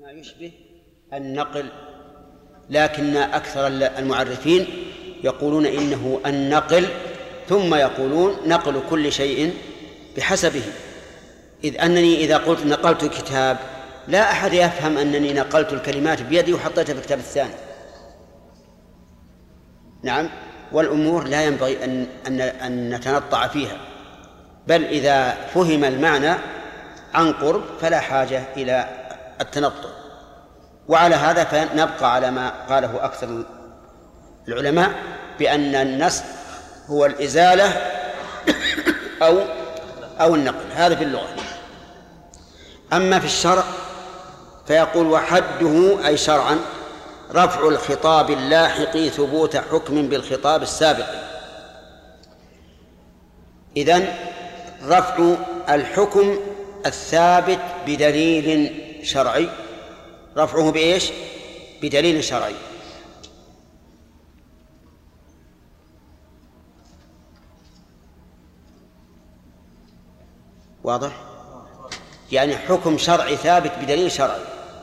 ما يشبه النقل، لكن أكثر المعرفين يقولون إنه النقل، ثم يقولون نقل كل شيء بحسبه، إذ أنني إذا قلت نقلت كتاب لا أحد يفهم أنني نقلت الكلمات بيدي وحطيتها في الكتاب الثاني. نعم، والأمور لا ينبغي أن نتنطع فيها، بل إذا فهم المعنى عن قرب فلا حاجة إلى التنطع. وعلى هذا فنبقى على ما قاله أكثر العلماء بأن النسخ هو الإزالة أو النقل، هذا في اللغة. أما في الشرع فيقول وحده أي شرعا رفع الخطاب اللاحق ثبوت حكم بالخطاب السابق. إذن رفع الحكم الثابت بدليل شرعي، رفعه بإيش؟ بدليل شرعي. واضح؟ يعني حكم شرعي ثابت بدليل شرعي،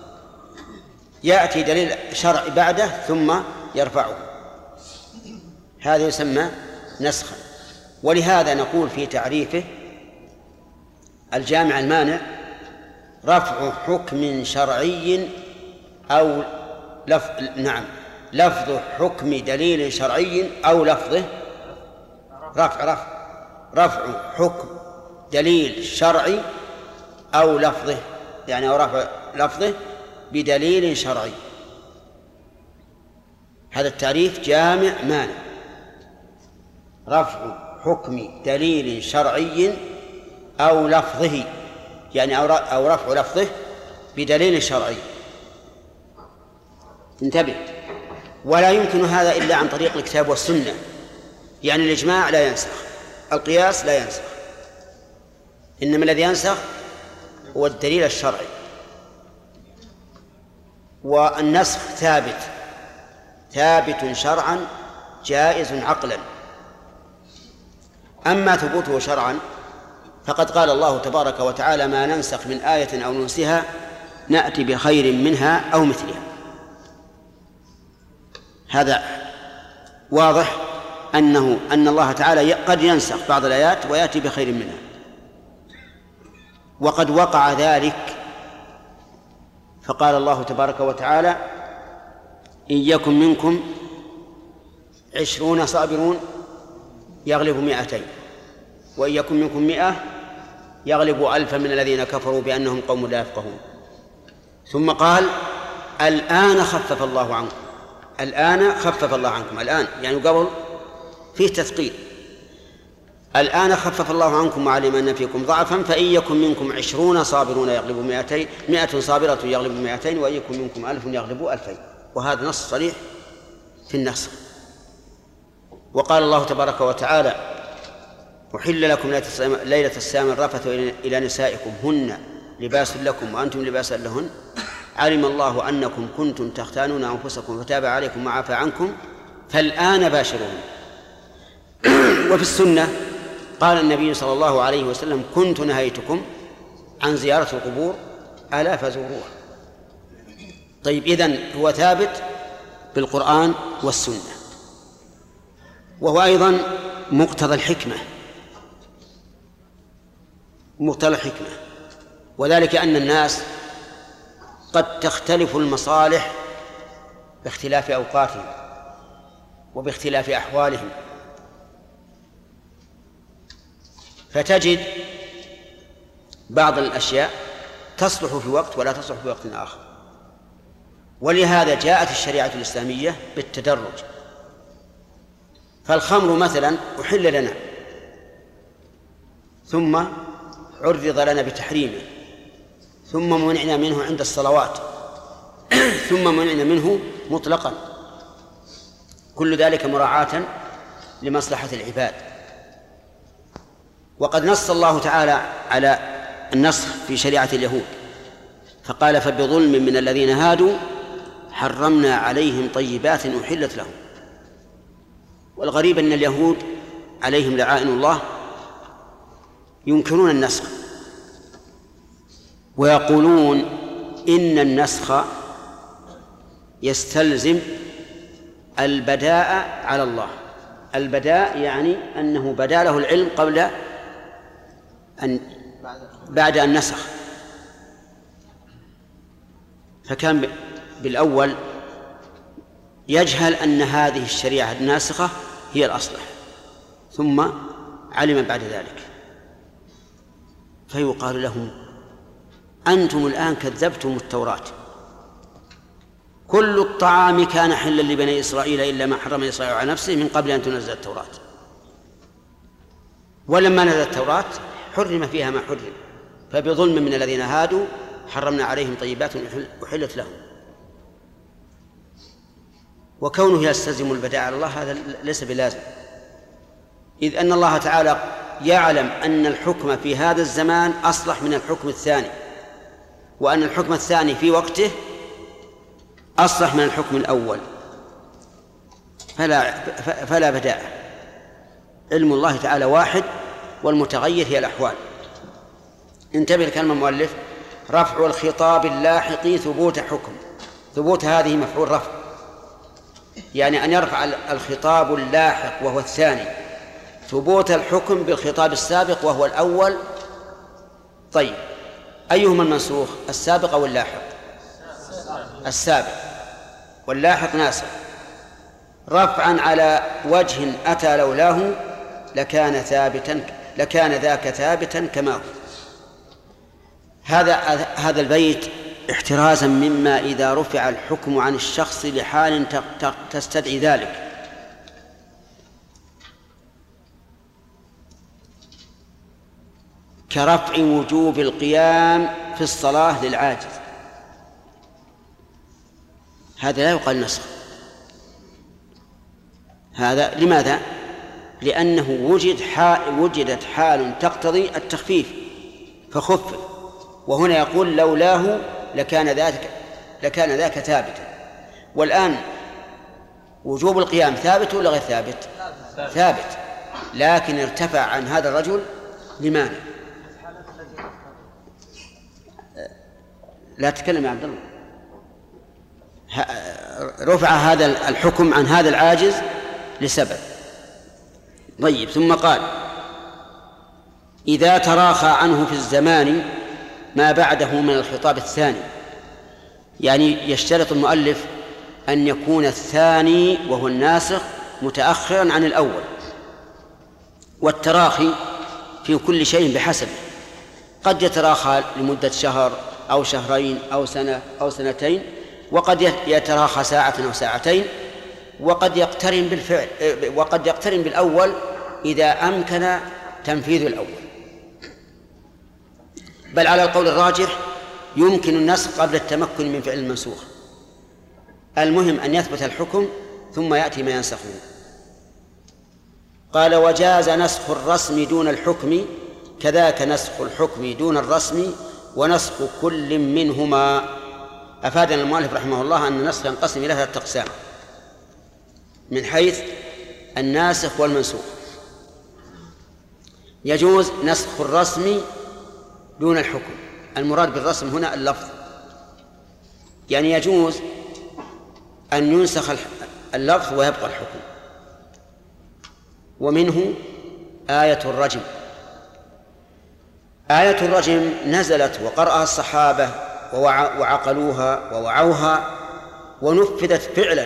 يأتي دليل شرعي بعده ثم يرفعه، هذا يسمى نسخا. ولهذا نقول في تعريفه الجامع المانع رفع حكم شرعي أو لفظ حكم دليل شرعي أو لفظه رفع حكم دليل شرعي أو لفظه، يعني أو رفع لفظه بدليل شرعي. هذا التعريف جامع مانع، رفع حكم دليل شرعي أو لفظه، يعني أو رفع لفظه بدليل شرعي. انتبه، ولا يمكن هذا إلا عن طريق الكتاب والسنة، يعني الإجماع لا ينسخ، القياس لا ينسخ، إنما الذي ينسخ هو الدليل الشرعي. والنسخ ثابت شرعا جائز عقلا. أما ثبوته شرعا فقد قال الله تبارك وتعالى ما ننسخ من آية أو ننسها نأتي بخير منها أو مثلها. هذا واضح أن الله تعالى قد ينسخ بعض الآيات ويأتي بخير منها. وقد وقع ذلك، فقال الله تبارك وتعالى إن يكن منكم 20 صابرون يغلب 200، وإن يكن منكم 100 يغلب 1000 من الذين كفروا بأنهم قوم لا يفقهون. ثم قال الآن خفف الله عنكم، الآن خفف الله عنكم، الآن يعني قبل فيه تثقيل، الآن خفف الله عنكم وعلم أن فيكم ضعفا فإن يكن منكم 20 صابرون يغلبوا 200، 100 صابرة يغلبوا 200، وإن يكن منكم 1000 يغلبوا 2000. وهذا نص صريح في النسخ. وقال الله تبارك وتعالى أحل لكم ليلة الصيام الرفث إلى نسائكم هن لباس لكم وأنتم لباس لهن علم الله أنكم كنتم تختانون أنفسكم فتاب عليكم وعفى عنكم فالآن باشرون. وفي السنة قال النبي صلى الله عليه وسلم كنت نهيتكم عن زيارة القبور ألا فزوروها. طيب، إذن هو ثابت بالقرآن والسنة، وهو أيضا مقتضى الحكمة، وذلك أن الناس قد تختلف المصالح باختلاف أوقاتهم وباختلاف أحوالهم، فتجد بعض الأشياء تصلح في وقت ولا تصلح في وقت آخر. ولهذا جاءت الشريعة الإسلامية بالتدرج. فالخمر مثلا أحل لنا ثم عرض لنا بتحريمه، ثم منعنا منه عند الصلوات، ثم منعنا منه مطلقا، كل ذلك مراعاة لمصلحة العباد. وقد نص الله تعالى على النسخ في شريعة اليهود فقال فبظلم من الذين هادوا حرمنا عليهم طيبات أحلت لهم. والغريب أن اليهود عليهم لعائن الله ينكرون النسخ ويقولون إن النسخ يستلزم البداء على الله. البداء يعني أنه بدا له العلم قبل بعد أن نسخ، فكان بالأول يجهل أن هذه الشريعة الناسخة هي الأصلح، ثم علم بعد ذلك، فيقال لهم أنتم الآن كذبتم التوراة، كل الطعام كان حلا لبني إسرائيل إلا ما حرم إسرائيل على نفسه من قبل أن تنزل التوراة، ولما نزلت التوراة حرم فيها ما حرم، فبظلم من الذين هادوا حرمنا عليهم طيبات أحلت لهم. وكونه يستلزم البداء على الله هذا ليس بلازم، إذ أن الله تعالى يعلم أن الحكم في هذا الزمان أصلح من الحكم الثاني، وأن الحكم الثاني في وقته أصلح من الحكم الأول، فلا بداء. علم الله تعالى واحد، والمتغير هي الأحوال. انتبه لكلمة المؤلف: رفع الخطاب اللاحق ثبوت حكم. ثبوت هذه مفعول رفع، يعني أن يرفع الخطاب اللاحق وهو الثاني ثبوت الحكم بالخطاب السابق وهو الأول. طيب، أيهما المنسوخ، السابق أو اللاحق؟ السابق، واللاحق ناسخ. رفعا على وجه أتى لولاه لكان ذاك ثابتا كما هو. هذا البيت احترازا مما إذا رفع الحكم عن الشخص لحال تستدعي ذلك. كرفع وجوب القيام في الصلاة للعاجز، هذا لا يقال نسخ. هذا لماذا؟ لأنه وجدت حال تقتضي التخفيف فخفف، وهنا يقول لولاه لكان ذاك ثابتا. والآن وجوب القيام ثابت ولا غير ثابت؟ ثابت، لكن ارتفع عن هذا الرجل لماذا؟ لا تكلم يا عبد الله. رفع هذا الحكم عن هذا العاجز لسبب. طيب، ثم قال: إذا تراخى عنه في الزمان ما بعده من الخطاب الثاني، يعني يشترط المؤلف أن يكون الثاني وهو الناسخ متأخرا عن الأول، والتراخي في كل شيء بحسبه، قد يتراخى لمدة شهر أو شهرين أو سنة أو سنتين، وقد يتراخى ساعة أو ساعتين، وقد يقترن بالأول إذا أمكن تنفيذ الأول. بل على القول الراجح يمكن النسخ قبل التمكن من فعل المنسوخ. المهم أن يثبت الحكم ثم يأتي ما ينسخه. قال: وجاز نسخ الرسم دون الحكم، كذاك نسخ الحكم دون الرسم، ونسخ كل منهما. أفادنا المؤلف رحمه الله أن النسخ ينقسم إلى 3 أقسام من حيث الناسخ والمنسوخ. يجوز نسخ الرسم دون الحكم، المراد بالرسم هنا اللفظ، يعني يجوز أن ينسخ اللفظ ويبقى الحكم. ومنه آية الرجم. آية الرجم نزلت وقرأها الصحابة وعقلوها ووعوها ونفذت فعلا،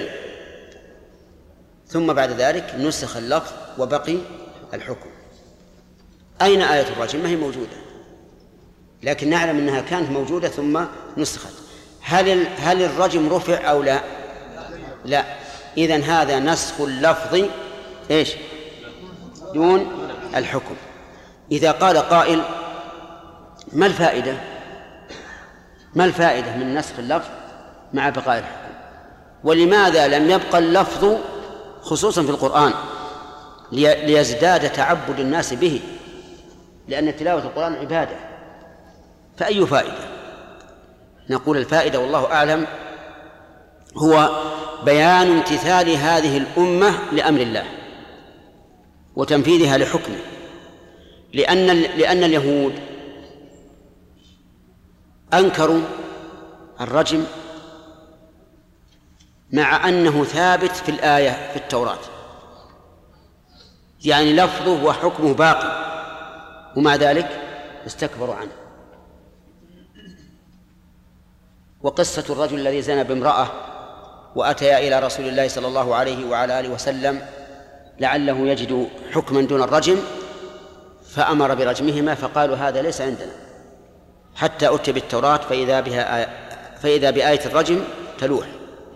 ثم بعد ذلك نسخ اللفظ وبقي الحكم. أين آية الرجم؟ ما هي موجودة، لكن نعلم أنها كانت موجودة ثم نسخت. هل الرجم رفع أو لا؟ لا. إذن هذا نسخ اللفظ دون الحكم. إذا قال قائل: ما الفائدة من نسخ اللفظ مع بقاء الحكم؟ ولماذا لم يبقى اللفظ خصوصا في القرآن ليزداد تعبد الناس به؟ لأن تلاوة القرآن عبادة، فأي فائدة؟ نقول الفائدة والله أعلم هو بيان امتثال هذه الأمة لأمر الله وتنفيذها لحكمه، لأن اليهود أنكروا الرجم مع أنه ثابت في الآية في التوراة، يعني لفظه وحكمه باقي، ومع ذلك استكبروا عنه. وقصة الرجل الذي زنى بامرأة وأتيا إلى رسول الله صلى الله عليه وعلى آله وسلم لعله يجد حكما دون الرجم، فأمر برجمهما، فقالوا هذا ليس عندنا حتى أتي بالتوراة فإذا بآية الرجم تلوح.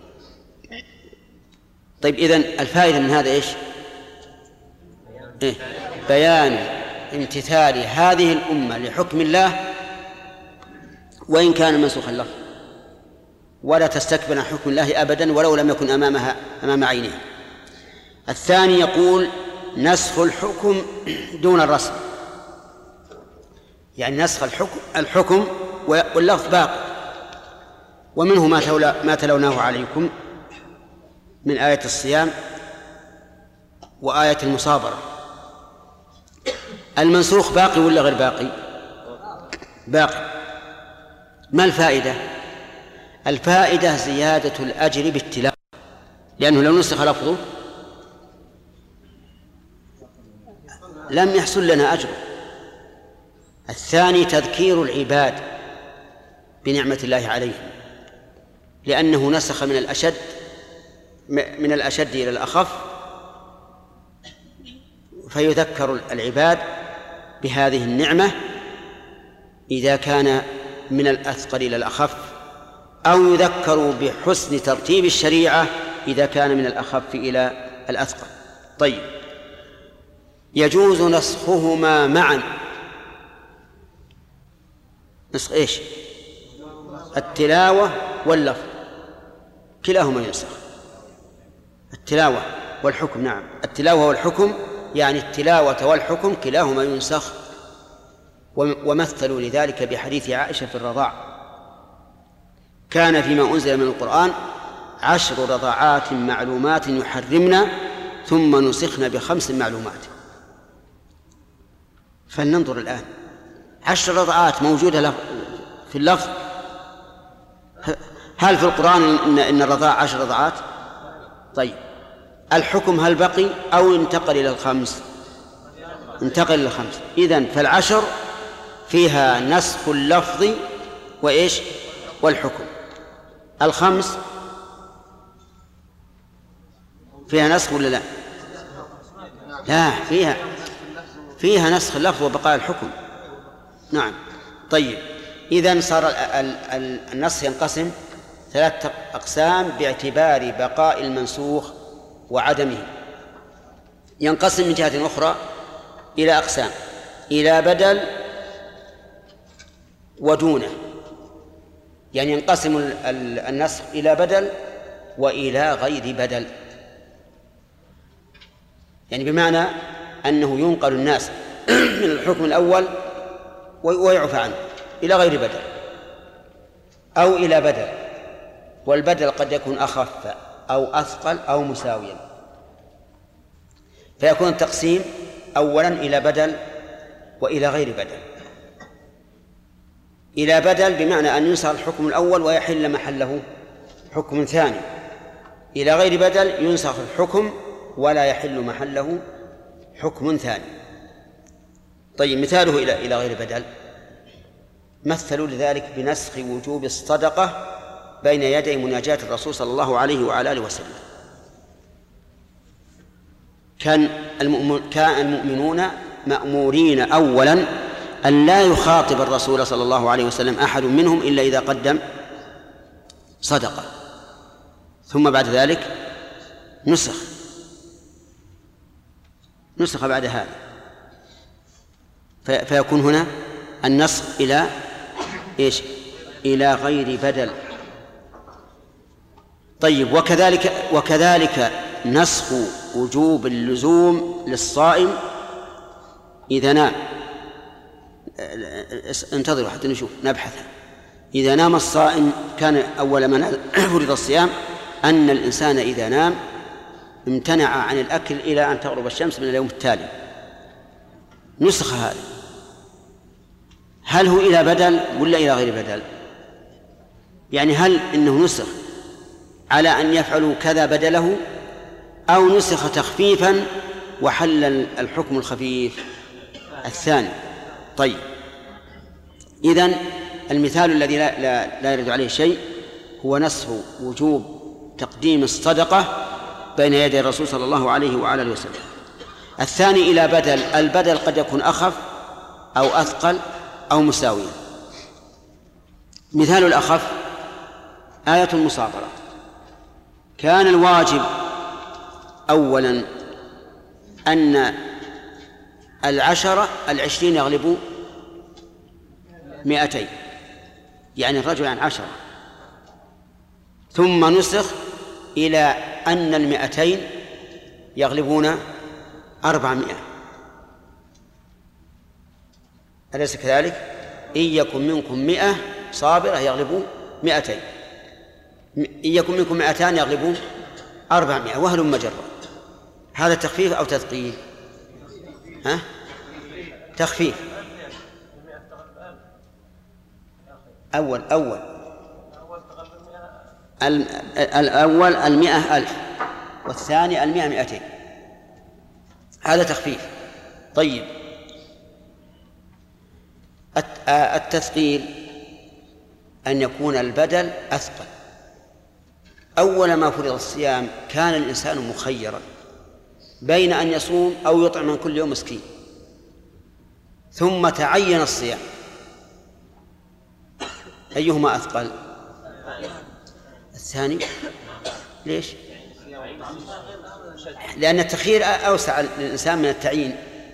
طيب، إذن الفائدة من هذا إيش؟ بيان امتثال هذه الأمة لحكم الله وإن كان منسوخا له، ولا تستكبر حكم الله أبدا ولو لم يكن أمام عينها. الثاني يقول نسخ الحكم دون الرسم، يعني نسخ الحكم واللفظ باقي. ومنه ما تلوناه عليكم من آية الصيام وآية المصابرة. المنسوخ باقي ولا غير باقي؟ باقي. ما الفائدة؟ الفائدة زيادة الأجر بالتلاوة، لأنه لو نسخ لفظه لم يحصل لنا أجر. الثاني تذكير العباد بنعمة الله عليهم، لأنه نسخ من الأشد إلى الأخف، فيذكر العباد بهذه النعمة إذا كان من الأثقل إلى الأخف، أو يذكروا بحسن ترتيب الشريعة إذا كان من الأخف إلى الأثقل. طيب، يجوز نسخهما معا. نسخ إيش؟ التلاوة واللفظ كلاهما ينسخ. التلاوة والحكم، نعم، التلاوة والحكم، يعني التلاوة والحكم كلاهما ينسخ. ومثلوا لذلك بحديث عائشة في الرضاع: كان فيما أنزل من القرآن 10 رضاعات معلومات يحرمنا ثم نسخن ب5 معلومات. فلننظر الآن، 10 رضاعات موجودة في اللفظ. هل في القرآن إن الرضاع 10 رضاعات؟ طيب، الحكم هل بقي أو انتقل إلى 5؟ انتقل إلى 5. إذن فال10 فيها نسخ اللفظ وإيش؟ والحكم. 5 فيها نسخ ولا لا؟ لا، فيها نسخ اللفظ وبقاء الحكم. نعم. طيب، إذن صار النسخ ينقسم 3 أقسام باعتبار بقاء المنسوخ وعدمه. ينقسم من جهة أخرى إلى أقسام: إلى بدل ودونه، يعني ينقسم النسخ إلى بدل وإلى غير بدل، يعني بمعنى أنه ينقل الناس من الحكم الأول ويعفى عنه إلى غير بدل، أو إلى بدل، والبدل قد يكون أخف أو أثقل أو مساويا. فيكون التقسيم أولا إلى بدل وإلى غير بدل. إلى بدل بمعنى أن ينسخ الحكم الأول ويحل محله حكم ثاني. إلى غير بدل ينسخ الحكم ولا يحل محله حكم ثاني. طيب، مثاله إلى غير بدل: مثلوا لذلك بنسخ وجوب الصدقة بين يدي مناجاة الرسول صلى الله عليه وعلى آله وسلم. كان المؤمنون مأمورين أولا أن لا يخاطب الرسول صلى الله عليه وسلم أحد منهم إلا إذا قدم صدقة، ثم بعد ذلك نسخ بعد هذا، فيكون هنا النسخ إلى إيش؟ إلى غير بدل. طيب، وكذلك نسخ وجوب اللزوم للصائم إذا نام. انتظروا حتى نبحث. إذا نام الصائم، كان أول ما فرض الصيام أن الإنسان إذا نام امتنع عن الأكل إلى أن تغرب الشمس من اليوم التالي. نسخ هذا، هل هو إلى بدل ولا إلى غير بدل؟ يعني هل إنه نسخ على أن يفعلوا كذا بدله، أو نسخ تخفيفا وحل الحكم الخفيف الثاني؟ طيب، إذن المثال الذي لا يرد عليه شيء هو نسخ وجوب تقديم الصدقة بين يدي الرسول صلى الله عليه وعلى آله وسلم. الثاني إلى بدل، البدل قد يكون أخف أو أثقل أو مساويا. مثال الأخف آية المصابرة. كان الواجب أولا أن 20 يغلبوا 200، يعني الرجل عن 10، ثم نسخ إلى أن 200 يغلبون 400. أليس كذلك؟ إن يكن منكم 100 صابرة يغلبوا 200، إن يكن منكم 200 يغلبوا 400، وهلم مجرة. هذا تخفيف أو تثقيل؟ تخفيف. الأول 100,000 والثاني 200. هذا تخفيف. طيب، التثقيل أن يكون البدل أثقل. أول ما فرض الصيام كان الإنسان مخيرا بين أن يصوم أو يطعم من كل يوم مسكين، ثم تعين الصيام، أيهما أثقل؟ الثاني. ليش؟ لأن التخيير أوسع للإنسان من التعيين.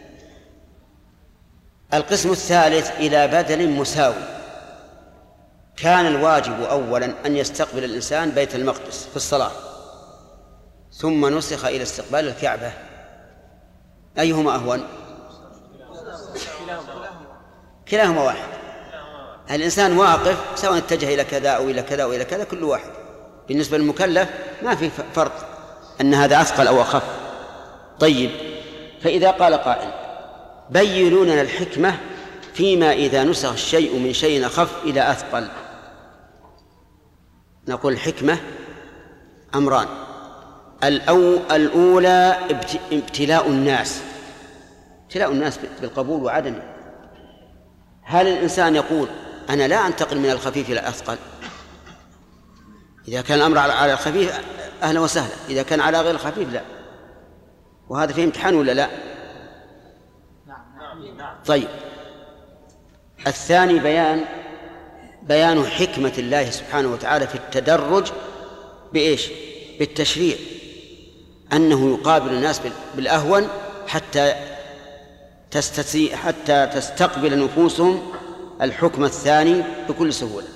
القسم الثالث إلى بدل مساوي. كان الواجب أولا أن يستقبل الإنسان بيت المقدس في الصلاة، ثم نسخ إلى استقبال الكعبة، أيهما أهون؟ كلاهما واحد. الإنسان واقف سواء اتجه إلى كذا أو إلى كذا أو إلى كذا، كل واحد. بالنسبة للمكلف ما في فرق أن هذا أثقل أو أخف. طيب، فإذا قال قائل بينوا لنا الحكمة فيما إذا نسخ الشيء من شيء أخف إلى أثقل، نقول الحكمة أمران. الأولى ابتلاء الناس بالقبول وعدمه. هل الإنسان يقول أنا لا أنتقل من الخفيف إلى الأثقل؟ إذا كان الأمر على الخفيف أهلا وسهلا، إذا كان على غير الخفيف لا. وهذا فيه امتحان ولا لا؟ طيب، الثاني بيان حكمة الله سبحانه وتعالى في التدرج بإيش؟ بالتشريع، أنه يقابل الناس بالأهون حتى تستقبل نفوسهم الحكم الثاني بكل سهولة.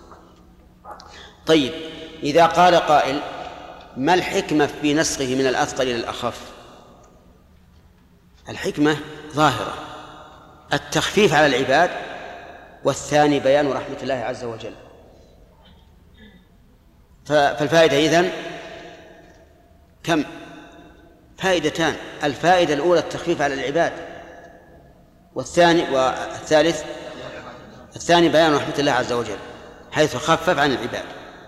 طيب، إذا قال قائل ما الحكمة في نسخه من الأثقل إلى الأخف؟ الحكمة ظاهرة، التخفيف على العباد، والثاني بيان رحمة الله عز وجل. فالفائدة إذن كم؟ فائدتان. الفائدة الأولى التخفيف على العباد، والثالث بيان رحمة الله عز وجل حيث خفف عن العباد.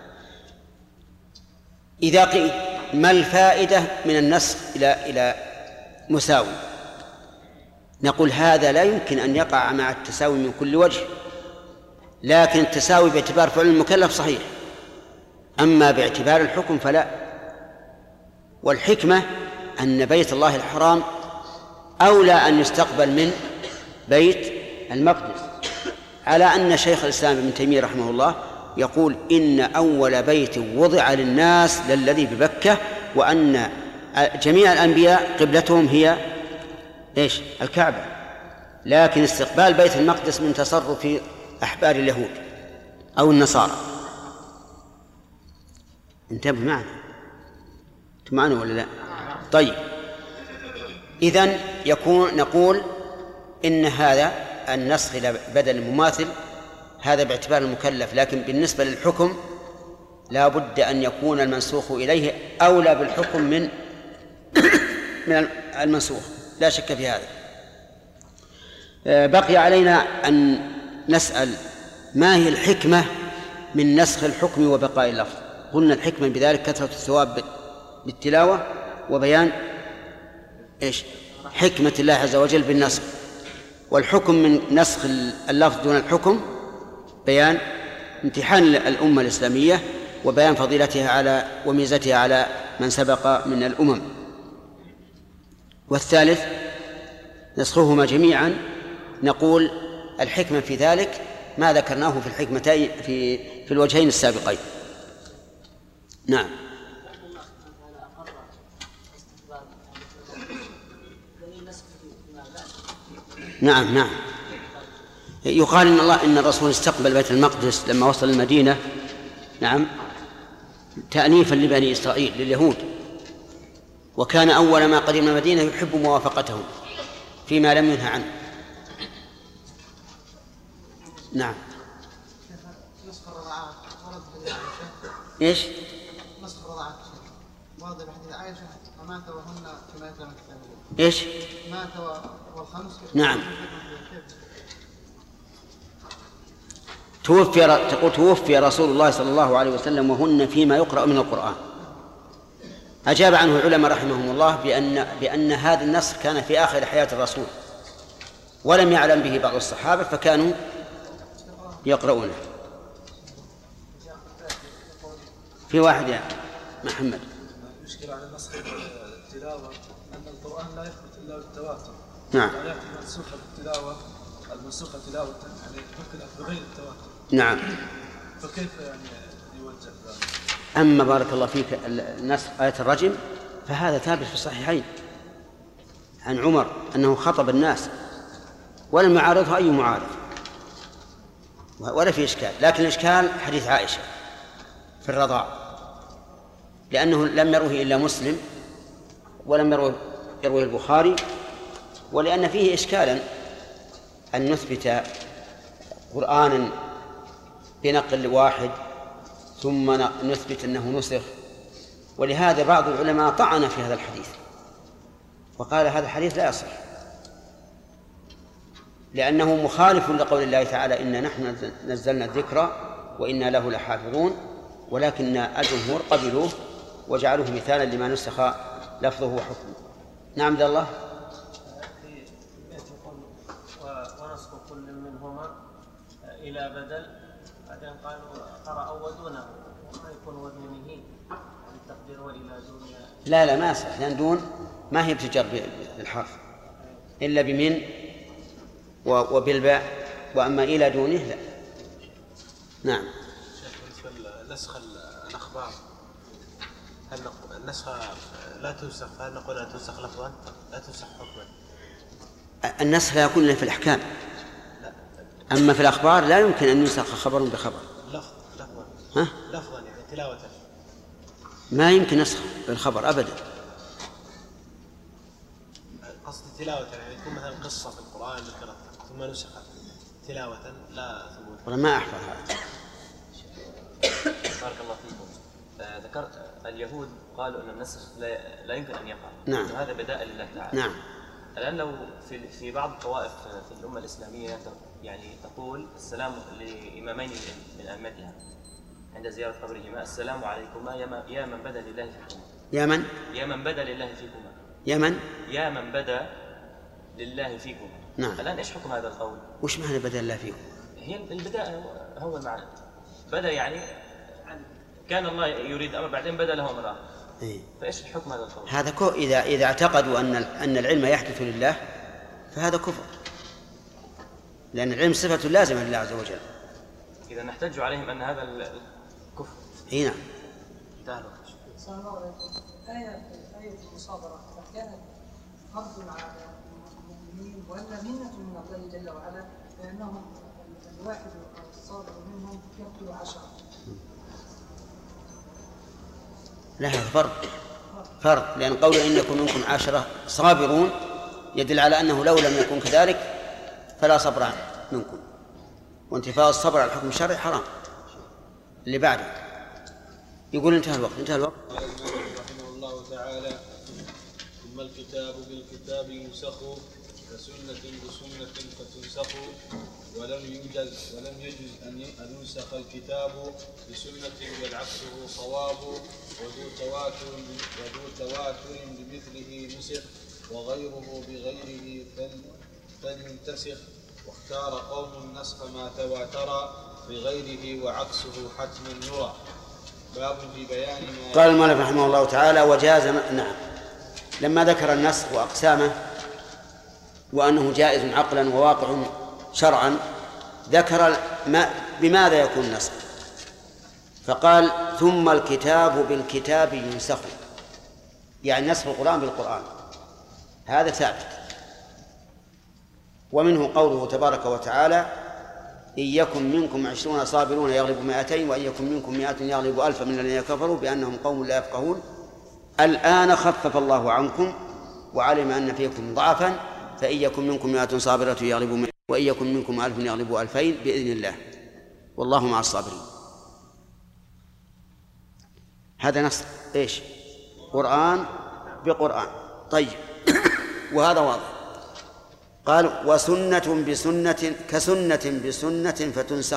إذا قيل ما الفائدة من النسخ إلى مساوي؟ نقول هذا لا يمكن أن يقع مع التساوي من كل وجه، لكن التساوي باعتبار فعل المكلف صحيح، أما باعتبار الحكم فلا. والحكمة أن بيت الله الحرام أولى أن يستقبل من بيت المقدس، على أن شيخ الإسلام ابن تيمية رحمه الله يقول إن أول بيت وضع للناس للذي ببكة، وأن جميع الأنبياء قبلتهم هي إيش؟ الكعبة، لكن استقبال بيت المقدس من تصرف أحبار اليهود أو النصارى. انتبه معنا، أنتم معنا ولا لا؟ طيب، إذن نقول إن هذا النسخ إلى بدل المماثل هذا باعتبار المكلف، لكن بالنسبة للحكم لا بد أن يكون المنسوخ إليه أولى بالحكم من المنسوخ، لا شك في هذا. بقي علينا أن نسأل ما هي الحكمة من نسخ الحكم وبقاء اللفظ. قلنا الحكمة بذلك كثرة الثواب بالتلاوة وبيان إيش؟ حكمة الله عز وجل بالنسخ. والحكم من نسخ اللفظ دون الحكم بيان امتحان الأمة الإسلامية وبيان فضيلتها على وميزتها على من سبق من الأمم. والثالث نسخهما جميعا، نقول الحكمة في ذلك ما ذكرناه في الحكمتين في الوجهين السابقين. نعم. نعم. يقال إن الرسول استقبل بيت المقدس لما وصل المدينة، نعم، تأنيفا لبني إسرائيل لليهود، وكان أول ما قدم المدينة يحب موافقتهم فيما لم ينهى عنه. نعم. نسخ الرضاعات ورد حديث عائشة. إيش؟ نسخ الرضاعات ورد بحديث عائشة فمات وهن كما يتلى من كتاب الله. إيش؟ مات والخمس. نعم. توفي رسول الله صلى الله عليه وسلم وهن فيما يقرأ من القرآن. أجاب عنه العلماء رحمهم الله بأن هذا النص كان في آخر حياة الرسول ولم يعلم به بعض الصحابة فكانوا يقرؤونه. في واحد يا محمد. المشكلة على نسخ التلاوة أن القرآن لا يثبت إلا بالتواتر. نعم. لا يأتي منسوخة بالتلاوة المنسوخة تلاوة يعني ممكن بغير التواتر. نعم. فكيف يعني يوجه ذلك؟ أما بارك الله فيك النسخ آية الرجم فهذا ثابت في الصحيحين عن عمر أنه خطب الناس ولم يعارضه أي معارض ولا في إشكال. لكن الإشكال حديث عائشة في الرضاع، لأنه لم يروه إلا مسلم ولم يروه البخاري، ولأن فيه إشكالا أن نثبت قرآنا بنقل واحد ثم نثبت أنه نسخ. ولهذا بعض العلماء طعن في هذا الحديث وقال هذا الحديث لا يصح لأنه مخالف لقول الله تعالى إنا نحن نزلنا الذكر وإنا له لحافظون، ولكن الجمهور قبلوه وجعلوه مثالا لما نسخ لفظه وحكمه. نعم ذا الله. ونسخ كل منهما إلى بدل، بعدين قالوا قرأوا ودونه وما يكون ودونه التقدير وإلى دون. لا ما يصح، لأن دون ما هي بتجر بالحرف إلا بمن وبالباء، وأما إلى دونه لا. نعم. بالنسبة لنسخ الأخبار، هل النسخ لا تنسخ؟ هل نقول لا تنسخ لفظا لا تنسخ حكما؟ النسخ لا يكون في الأحكام، أما في الأخبار لا يمكن أن ينسخ خبر بخبر. لفظا يعني تلاوة ما يمكن نسخ بالخبر أبدا. قصد تلاوة يعني يكون مثلا قصة في القرآن ذكرت ثم نسخت تلاوة لا ثبوت. والله ما أحفظ هذا. بارك الله فيكم. ذكرت اليهود قالوا أن النسخ لا يمكن أن يقع. نعم. وهذا بداء لله تعالى. نعم. الآن لو في بعض الطوائف في الأمة الإسلامية يعني تقول السلام لإمامين من أئمتها عند زيارة قبرهما: السلام عليكما يا من بدا لله فيكما. يا من بدا لله فيكما. يا من بدا لله فيكما. نعم. الآن إيش حكم هذا القول؟ وش معنى بدا الله فيكم؟ هي البداء هو المعنى. بدا يعني كان الله يريد أمر بعدين بدا له أمر آخر. فإيش حكم هذا القول؟ هذا إذا اعتقدوا أن العلم يحدث لله فهذا كفر، لأن العلم صفة لازمة لله عز وجل. إذا نحتج عليهم أن هذا الكفر. نعم. السلام عليكم. آية المصابرة كانت فرض على المؤمنين ولا منة من الله جل وعلا، لأنهم الواحد الصابر منهم يقتل 10. لا هذا فرض، لأن قوله إنكم منكم 10 صابرون يدل على أنه لو لم يكن كذلك فلا صبر منكم، وانتفاء الصبر على الحكم الشرعي حرام. اللي بعده يقول انتهى الوقت. رحمه الله تعالى: ثم الكتاب بالكتاب ينسخ كسنة بسنة فتنسخ، ولم يجز أن ينسخ الكتاب بسنة بل عكسه صواب، وذو تواتر بمثله نسخ، وغيره بغيره فلينتسخ، واختار قوم النسخ ما تواتر بغيره وعكسه حتما يرى. باب في بيان ما قال المؤلف رحمه الله تعالى وجاز. نعم، لما ذكر النسخ وأقسامه وأنه جائز عقلا وواقع شرعا ذكر بماذا يكون النسخ، فقال ثم الكتاب بالكتاب ينسخ، يعني نسخ القرآن بالقرآن، هذا ثابت. ومنه قوله تبارك وتعالى إن يكن منكم 20 صابرون يغلبوا 200، وإن يكن منكم 100 يغلبوا 1000 من الذين كفروا بأنهم قوم لا يفقهون. الآن خفف الله عنكم وعلم أن فيكم ضعفا، فإن يكن منكم 100 صابرة يغلبوا 100، وإن يكن منكم 1000 يغلبوا 2000 بإذن الله والله مع الصابرين. هذا نص إيش؟ قرآن بقرآن. طيب وهذا واضح. قال وسنة بسنة كسنة بسنة فتنسخ،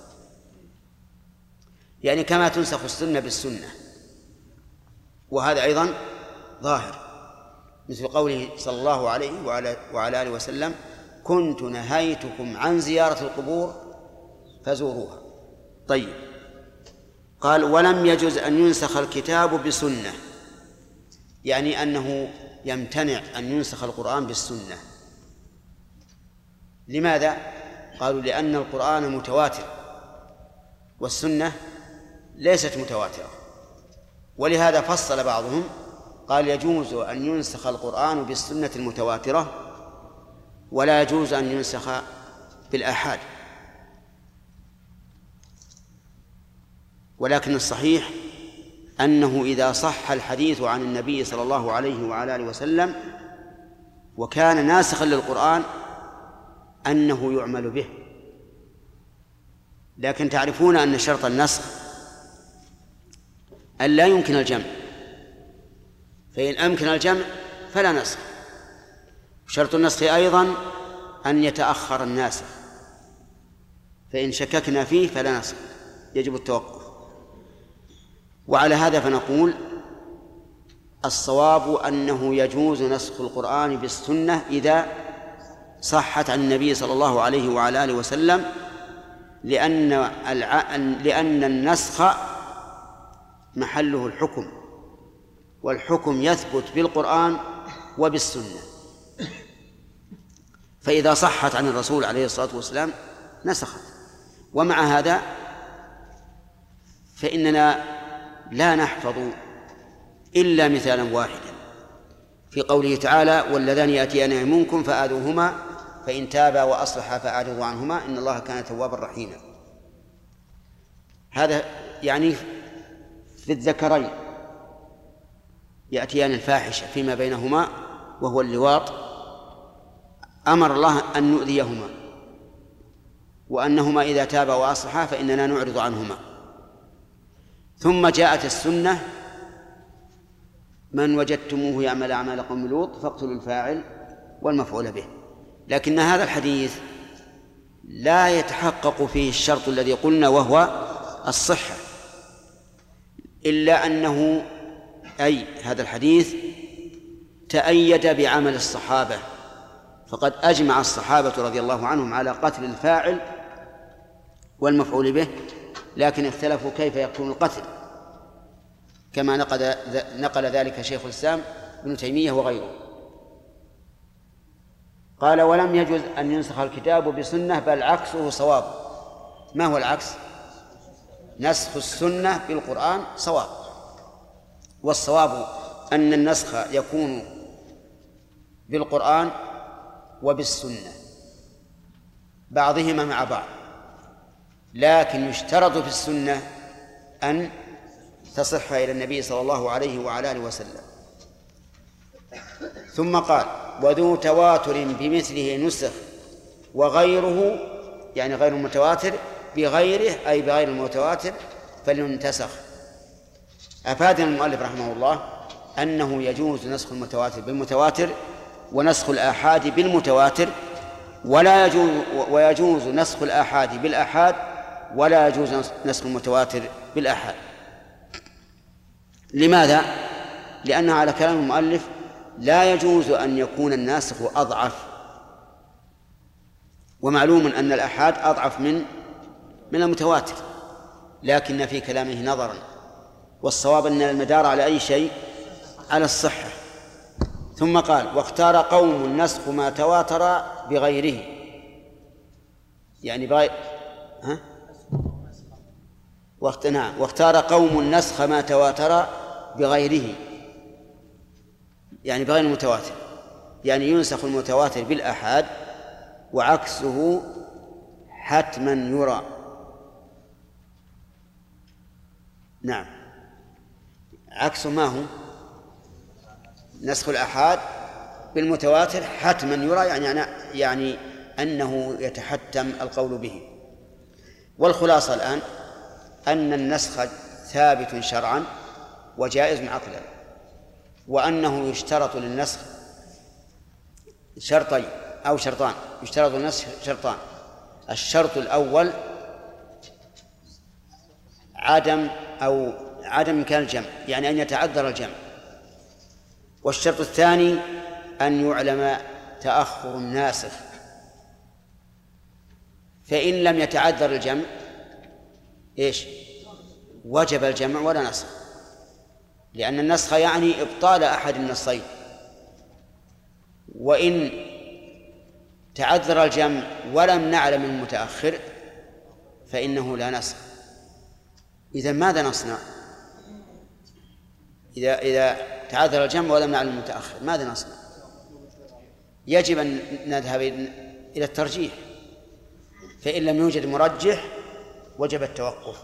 يعني كما تنسخ السنة بالسنة، وهذا أيضا ظاهر، مثل قوله صلى الله عليه وعلى آله وسلم كنت نهيتكم عن زيارة القبور فزوروها. طيب قال ولم يجز أن ينسخ الكتاب بسنة، يعني أنه يمتنع أن ينسخ القرآن بالسنة. لماذا؟ قالوا لأن القرآن متواتر والسنة ليست متواترة، ولهذا فصل بعضهم قال يجوز أن ينسخ القرآن بالسنة المتواترة ولا يجوز أن ينسخ بالآحاد. ولكن الصحيح أنه إذا صح الحديث عن النبي صلى الله عليه وعلى آله وسلم وكان ناسخا للقرآن أنه يعمل به. لكن تعرفون أن شرط النسخ أن لا يمكن الجمع، فإن أمكن الجمع فلا نسخ. شرط النسخ أيضا أن يتأخر الناسخ، فإن شككنا فيه فلا نسخ، يجب التوقف. وعلى هذا فنقول الصواب أنه يجوز نسخ القرآن بالسنة إذا صحت عن النبي صلى الله عليه وعلى آله وسلم، لأن النسخ محله الحكم، والحكم يثبت بالقرآن وبالسنة. فإذا صحت عن الرسول عليه الصلاة والسلام نسخت. ومع هذا فإننا لا نحفظ إلا مثالا واحدا في قوله تعالى واللذان يأتيان منكم فآذوهما فإن تابا وأصلحا فأعرضوا عنهما إن الله كان توابا رحيما. هذا يعني في الذكرين يأتيان الفاحشة فيما بينهما وهو اللواط، أمر الله أن نؤذيهما، وأنهما إذا تابا وأصلحا فإننا نعرض عنهما. ثم جاءت السنة من وجدتموه يعمل أعمال قوم لوط فاقتلوا الفاعل والمفعول به. لكن هذا الحديث لا يتحقق فيه الشرط الذي قلنا وهو الصحة، إلا أنه هذا الحديث تأيد بعمل الصحابة، فقد أجمع الصحابة رضي الله عنهم على قتل الفاعل والمفعول به، لكن اختلفوا كيف يكون القتل، كما نقل ذلك شيخ الإسلام ابن تيمية وغيره. قال ولم يجوز أن ينسخ الكتاب بسنة بل عكسه صواب. ما هو العكس؟ نسخ السنة بالقرآن صواب، والصواب أن النسخ يكون بالقرآن وبالسنة بعضهما مع بعض، لكن يشترط في السنة أن تصح إلى النبي صلى الله عليه وعلى آله وسلم. ثم قال وذو تواتر بمثله نسخ وغيره، يعني غير المتواتر، بغيره أي بغير المتواتر فلينتسخ. أفادنا المؤلف رحمه الله أنه يجوز نسخ المتواتر بالمتواتر ونسخ الآحاد بالمتواتر، ويجوز نسخ الآحاد بالآحاد، ولا يجوز نسخ المتواتر بالآحاد. لماذا؟ لأن على كلام المؤلف لا يجوز أن يكون الناسخ أضعف، ومعلوم أن الآحاد أضعف من المتواتر، لكن في كلامه نظرا، والصواب أن المدار على أي شيء؟ على الصحة. ثم قال: واختار قوم نسخ ما تواتر بغيره، يعني بغير واختار قوم نسخ ما تواتر بغيره، يعني بغير المتواتر، يعني ينسخ المتواتر بالآحاد، وعكسه حتما يرى. نعم، عكسه ما هو؟ نسخ الآحاد بالمتواتر حتما يرى، يعني أنه يتحتم القول به. والخلاصة الآن أن النسخ ثابت شرعا وجائز عقلا، وأنه يشترط للنسخ شرطين أو شرطان. يشترط للنسخ شرطان: الشرط الأول عدم إمكان الجمع، يعني أن يتعذر الجمع. والشرط الثاني أن يعلم تأخر الناسخ، فإن لم يتعذر الجمع وجب الجمع ولا نسخ، لأن النسخ يعني إبطال أحد النصين. وإن تعذر الجمع ولم نعلم المتأخر فإنه لا نسخ. إذن ماذا نصنع؟ إذا تعذر الجمع ولم نعلم المتأخر ماذا نصنع؟ يجب أن نذهب إلى الترجيح، فإن لم يوجد مرجح وجب التوقف.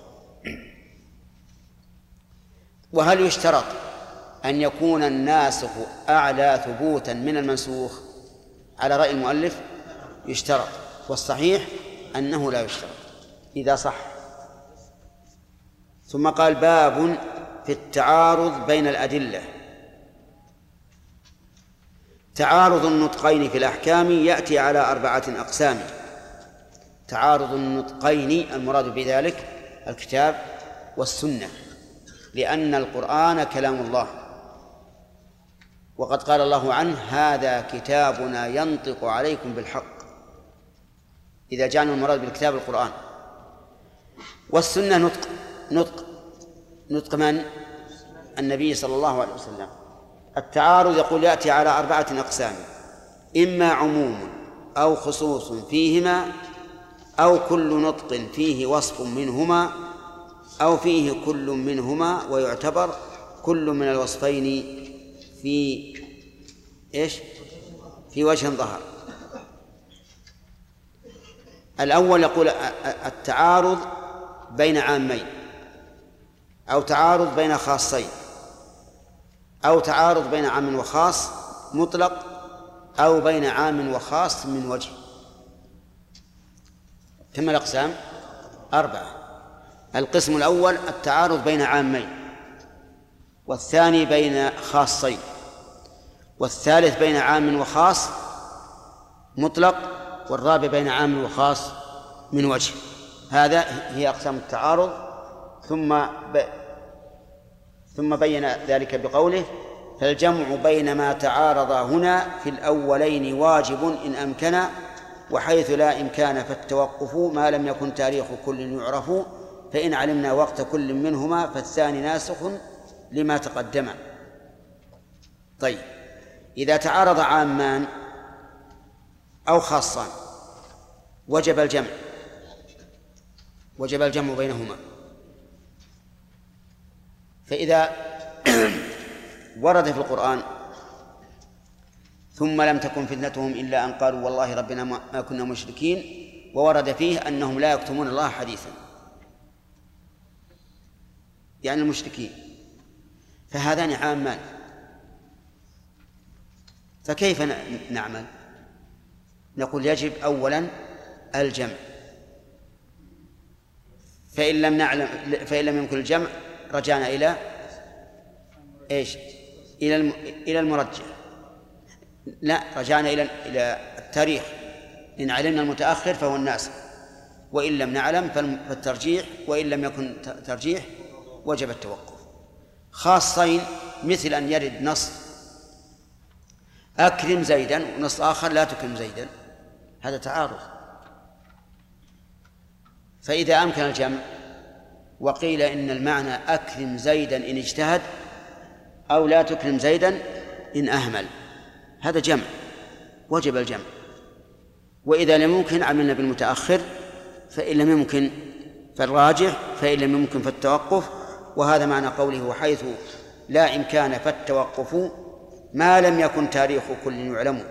وهل يشترط أن يكون الناسخ أعلى ثبوتا من المنسوخ؟ على رأي المؤلف يشترط، والصحيح أنه لا يشترط إذا صح. ثم قال: باب في التعارض بين الأدلة. تعارض النطقين في الأحكام يأتي على 4 أقسام. تعارض النطقين المراد بذلك الكتاب والسنة، لأن القرآن كلام الله، وقد قال الله عنه: هذا كتابنا ينطق عليكم بالحق، إذا جعلنا المراد بالكتاب القرآن. والسنة نطق من؟ النبي صلى الله عليه وسلم. التعارض يقول يأتي على 4 أقسام: إما عموم أو خصوص فيهما، أو كل نطق فيه وصف منهما، أو فيه كل منهما ويعتبر كل من الوصفين في وجه ظهر. الأول يقول التعارض بين عامين، أو تعارض بين خاصين، أو تعارض بين عام وخاص مطلق، أو بين عام وخاص من وجه. كم الأقسام؟ 4. القسم الأول التعارض بين عامين، والثاني بين خاصين، والثالث بين عام وخاص مطلق، والرابع بين عام وخاص من وجه. هذا هي أقسام التعارض. ثم بين ذلك بقوله: فالجمع بين ما تعارض هنا في الأولين واجب إن أمكن، وحيث لا إمكان فالتوقف ما لم يكن تاريخ كل يعرف، فإن علمنا وقت كل منهما فالثاني ناسخ لما تقدم. طيب، إذا تعارض عامان أو خاصان وجب الجمع بينهما. فإذا ورد في القرآن: ثم لم تكن فتنتهم إلا أن قالوا والله ربنا ما كنا مشركين، وورد فيه أنهم لا يكتمون الله حديثا، يعني المشركين، فهذان عامان، فكيف نعمل؟ نقول يجب أولا الجمع، فإن لم يمكن الجمع رجعنا إلى إلى المرجح. لا، رجعنا إلى التاريخ. إن علمنا المتأخر فهو الناسخ، وإن لم نعلم فالترجيح، وإن لم يكن ترجيح وجب التوقف. خاصين مثل أن يرد نص أكرم زيدا ونص آخر لا تكرم زيدا، هذا تعارض. فإذا أمكن الجمع وقيل إن المعنى أكرم زيدا إن اجتهد أو لا تكرم زيدا إن أهمل، هذا جمع وجب الجمع. وإذا لم يمكن عملنا بالمتأخر، فإن لم يمكن فالراجح، فإن لم يمكن فالتوقف. وهذا معنى قوله وحيث لا إمكان فالتوقف ما لم يكن تاريخ كل يعلم.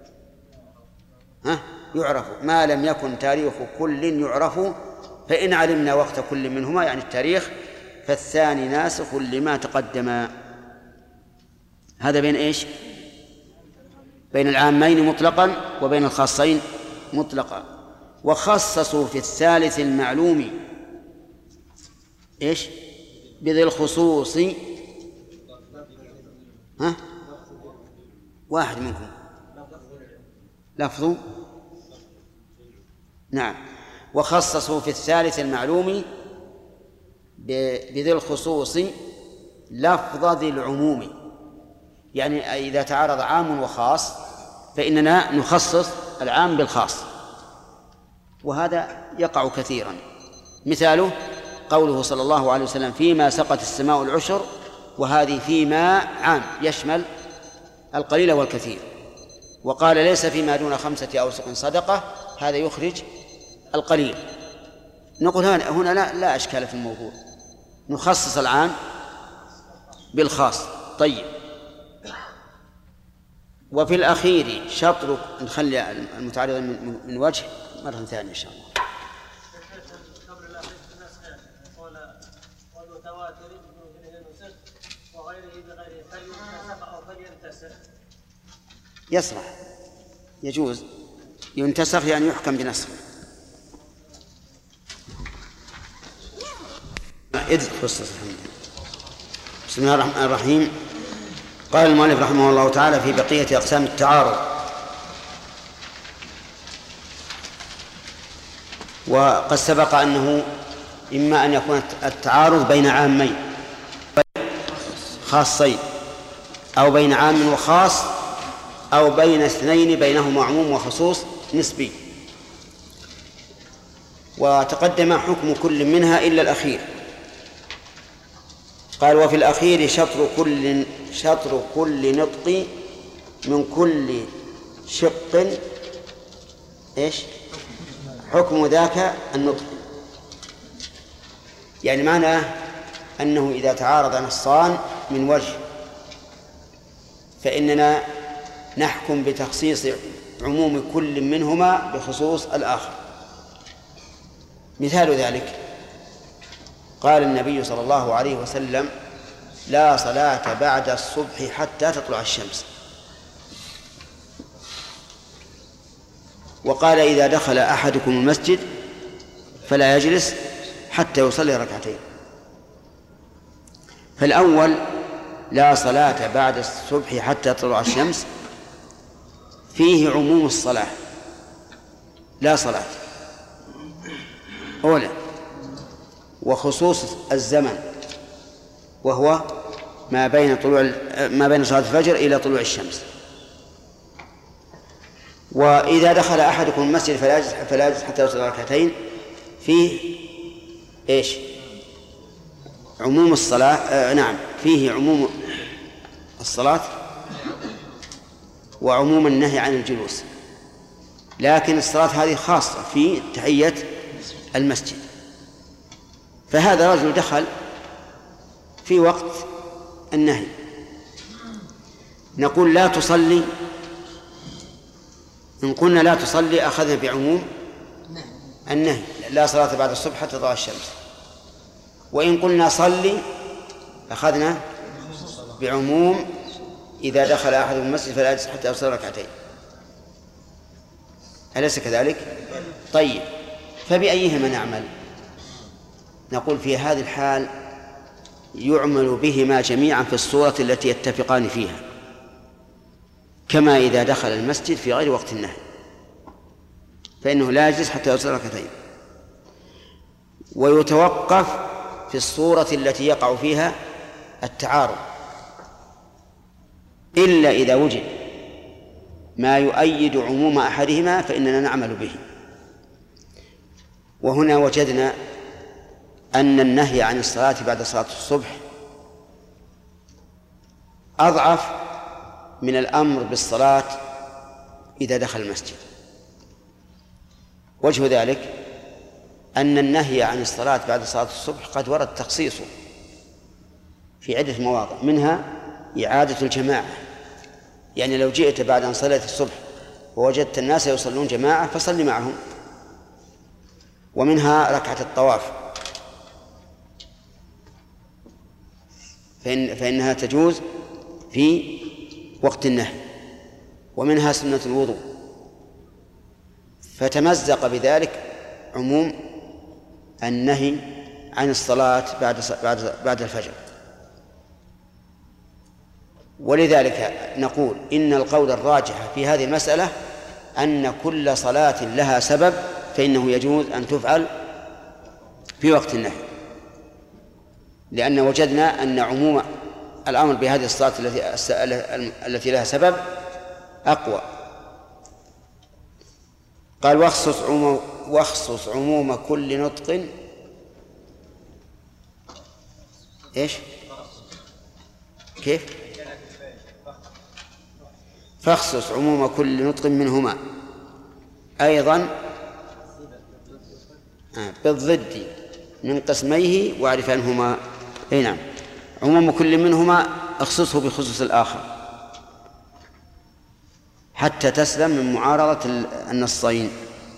يعرف ما لم يكن تاريخ كل يعرف، فإن علمنا وقت كل منهما يعني التاريخ فالثاني ناسخ لما تقدم. هذا بين إيش؟ بين العامين مطلقا وبين الخاصين مطلقا. وخصصوا في الثالث المعلوم إيش؟ بذي الخصوص. واحد منكم لفظ. نعم. وخصصوا في الثالث المعلوم بذي الخصوص لفظ ذي العموم، يعني إذا تعارض عام وخاص فإننا نخصص العام بالخاص، وهذا يقع كثيرا. مثاله قوله صلى الله عليه وسلم فيما سقت السماء العشر، وهذه فيما عام يشمل القليل والكثير. وقال ليس فيما دون 5 أوسق صدقة، هذا يخرج القليل. نقول هنا لا أشكال في الموضوع، نخصص العام بالخاص. طيب. وفي الأخير شطر، نخلي المتعارض من وجه مرة ثانية إن شاء الله. قبل الأخير والمتواتر بنسخ وغيره بغيره فلينتسخ أو فلينتسخ. يصلح، يجوز ينتسخ يعني يحكم بنسخه. بسم الله الرحمن الرحيم. قال المؤلف رحمه الله تعالى في بقية أقسام التعارض. وقد سبق أنه إما أن يكون التعارض بين عامين خاصين، أو بين عام وخاص، أو بين اثنين بينهما عموم وخصوص نسبي. وتقدم حكم كل منها إلا الأخير. قال وفي الأخير شطر كل نطق من كل شق إيش؟ حكم ذاك النطق. يعني معناه أنه إذا تعارض نصان من وجه فإننا نحكم بتخصيص عموم كل منهما بخصوص الآخر. مثال ذلك قال النبي صلى الله عليه وسلم لا صلاة بعد الصبح حتى تطلع الشمس. وقال إذا دخل أحدكم المسجد فلا يجلس حتى يصلي ركعتين. فالأول لا صلاة بعد الصبح حتى تطلع الشمس فيه عموم الصلاة، لا صلاة أولا، وخصوص الزمن وهو ما بين صلاة الفجر إلى طلوع الشمس. وإذا دخل أحدكم المسجد فلا يجلس حتى يصلي ركعتين فيه إيش؟ عموم الصلاة. نعم، فيه عموم الصلاة وعموم النهي عن الجلوس، لكن الصلاة هذه خاصة في تحية المسجد. فهذا رجل دخل في وقت النهي، نقول لا تصلي. إن قلنا لا تصلي أخذنا بعموم النهي لا صلاة بعد الصبح حتى تطلع الشمس. وإن قلنا صلي أخذنا بعموم إذا دخل أحد المسجد فلا يجلس حتى يصلي ركعتين. أليس كذلك؟ طيب، فبأيهما نعمل؟ نقول في هذه الحال يعمل بهما جميعا في الصورة التي يتفقان فيها. كما إذا دخل المسجد في غير وقت النهي فإنه لا يجلس حتى يصلي ركعتين. ويتوقف في الصورة التي يقع فيها التعارض إلا إذا وجد ما يؤيد عموم أحدهما فإننا نعمل به. وهنا وجدنا أن النهي عن الصلاة بعد صلاة الصبح أضعف من الأمر بالصلاة إذا دخل المسجد. وجه ذلك أن النهي عن الصلاة بعد صلاة الصبح قد ورد تخصيصه في عدة مواضع، منها إعادة الجماعة، يعني لو جئت بعد أن صليت الصبح ووجدت الناس يصلون جماعة فصل معهم. ومنها ركعة الطواف فإنها تجوز في وقت النهي. ومنها سنة الوضوء، فتمزق بذلك عموم النهي عن الصلاة بعد الفجر. ولذلك نقول إن القول الراجح في هذه المسألة أن كل صلاة لها سبب فإنه يجوز أن تفعل في وقت النهي، لأن وجدنا أن عموم الأمر بهذه الصلاة التي لها سبب أقوى. قال واخصص عموم كل نطق إيش؟ كيف؟ فاخصص عموم كل نطق منهما أيضا بالضد من قسميه واعرف عنهما. أي نعم، عموم كل منهما اخصصه بخصوص الآخر حتى تسلم من معارضة النصين.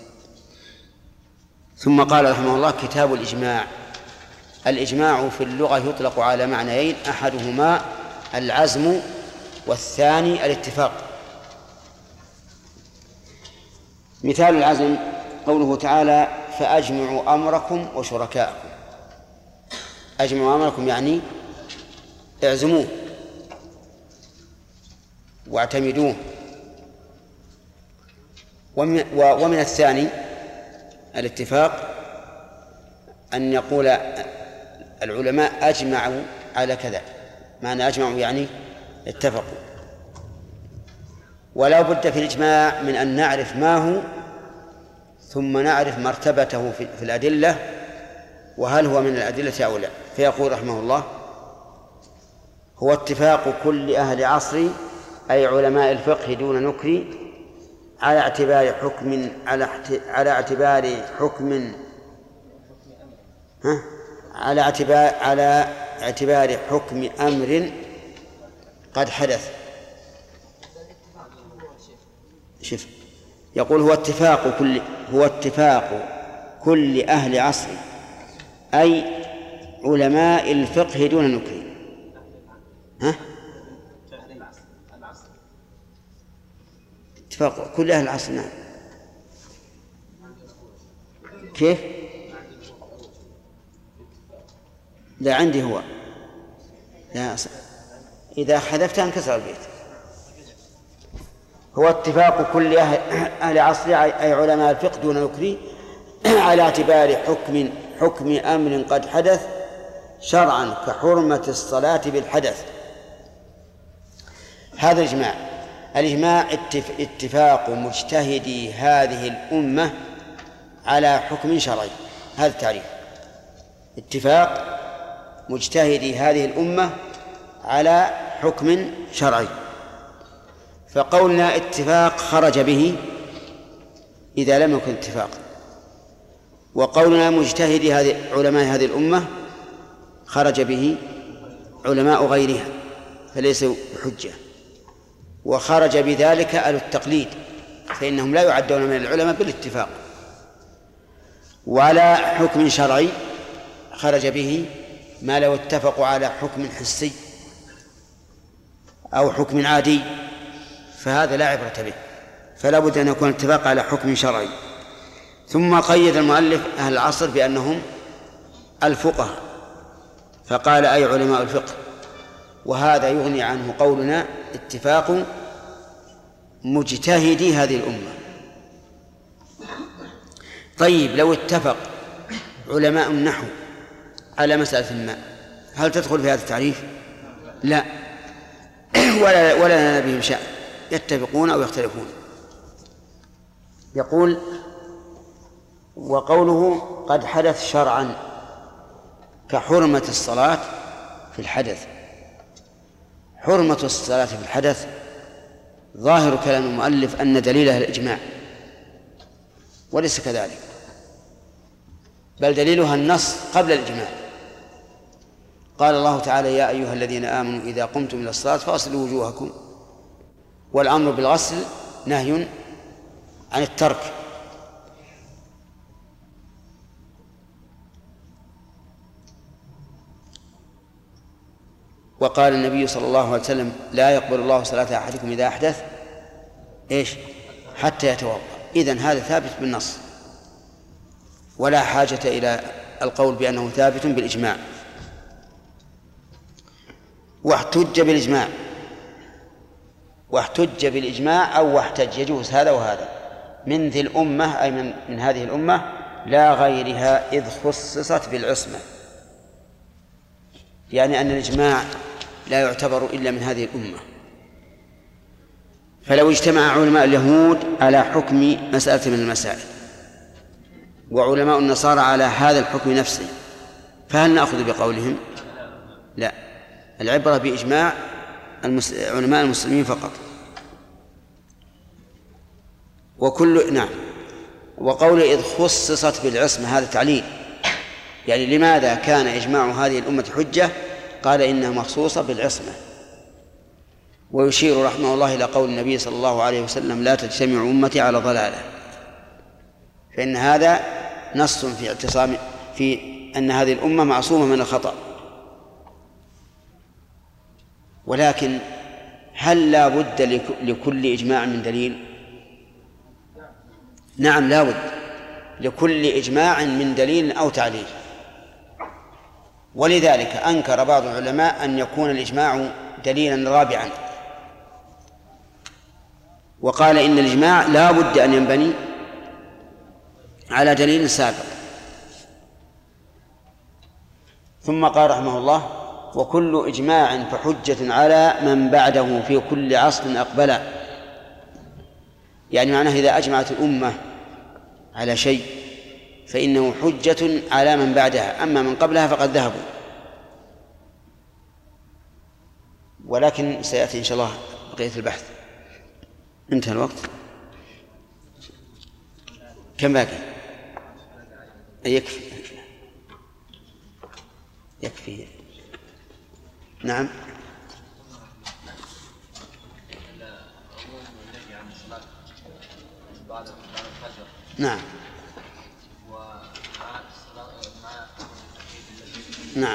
ثم قال رحمه الله: كتاب الإجماع. الإجماع في اللغة يطلق على معنيين، أحدهما العزم والثاني الاتفاق. مثال العزم قوله تعالى: فأجمعوا أمركم وشركاءكم. أجمعوا أمركم يعني اعزموه واعتمدوه. ومن الثاني الاتفاق، أن يقول العلماء أجمعوا على كذا، معنى أجمعوا يعني اتفقوا. ولا بد في الإجماع من أن نعرف ما هو ثم نعرف مرتبته في الأدلة وهل هو من الأدلة أو لا. فيقول رحمه الله: هو اتفاق كل أهل عصري أي علماء الفقه دون نكري على اعتبار حكم أمر قد حدث. شوف، يقول هو اتفاق كل أهل عصري أي علماء الفقه دون نكري. اتفاق كل أهل العصر. نعم. كيف؟ لا عندي هو، لا إذا حذفتها انكسر البيت. هو اتفاق كل أهل عصر أي علماء الفقه دون نكري على اعتبار حكم أمر قد حدث شرعا كحرمة الصلاة بالحدث. هذا الإجماع اتفاق مجتهدي هذه الأمة على حكم شرعي. هذا التعريف: اتفاق مجتهدي هذه الأمة على حكم شرعي. فقولنا اتفاق خرج به إذا لم يكن اتفاق، وقولنا مجتهدي علماء هذه الأمة خرج به علماء غيرها فليس بحجة. وخرج بذلك أهل التقليد فإنهم لا يعدون من العلماء بالاتفاق. وعلى حكم شرعي خرج به ما لو اتفقوا على حكم حسي أو حكم عادي، فهذا لا عبرة به، فلا بد أن يكون اتفاق على حكم شرعي. ثم قيد المؤلف أهل العصر بأنهم الفقهاء، فقال أي علماء الفقه، وهذا يغني عنه قولنا اتفاق مجتهدي هذه الأمة. طيب لو اتفق علماء النحو على مسألة ما، هل تدخل في هذا التعريف؟ لا، ولا لنا بهم شأن، يتفقون أو يختلفون. يقول: وقوله قد حدث شرعا كحرمة الصلاة في الحدث. حرمة الصلاة في الحدث ظاهر كلام المؤلف أن دليلها الإجماع، وليس كذلك، بل دليلها النص قبل الإجماع. قال الله تعالى: يا أيها الذين آمنوا إذا قمتم إلى الصلاة فاغسلوا وجوهكم، والأمر بالغسل نهي عن الترك. وقال النبي صلى الله عليه وسلم: لا يقبل الله صلاة أحدكم إذا أحدث حتى يتوضأ. إذن هذا ثابت بالنص، ولا حاجة إلى القول بأنه ثابت بالإجماع. واحتج بالإجماع أو واحتج، يجوز هذا وهذا، من ذي الأمة أي من هذه الأمة لا غيرها، إذ خصصت بالعصمة، يعني أن الإجماع لا يعتبر إلا من هذه الأمة. فلو اجتمع علماء اليهود على حكم مسألة من المسائل وعلماء النصارى على هذا الحكم نفسه، فهل نأخذ بقولهم؟ لا، العبرة بإجماع علماء المسلمين فقط. وقول إذ خصصت بالعصمة هذا تعليل، يعني لماذا كان إجماع هذه الأمة حجة؟ قال إنها مخصوصة بالعصمة. ويشير رحمه الله إلى قول النبي صلى الله عليه وسلم: لا تجتمع أمتي على ضلالة، فإن هذا نص في اعتصام في أن هذه الأمة معصومة من الخطأ. ولكن هل لا بد لكل إجماع من دليل؟ نعم، لا بد لكل إجماع من دليل أو تعليل. ولذلك أنكر بعض العلماء أن يكون الإجماع دليلا رابعا، وقال إن الإجماع لا بد أن ينبني على دليل سابق. ثم قال رحمه الله: وكل إجماع فحجة على من بعده في كل عصر أقبلا. يعني معناه إذا أجمعت الأمة على شيء فإنه حجة على من بعدها، أما من قبلها فقد ذهبوا. ولكن سيأتي إن شاء الله بقية البحث. انتهى الوقت. كم باقي؟ يكفي. نعم. نعم. نعم.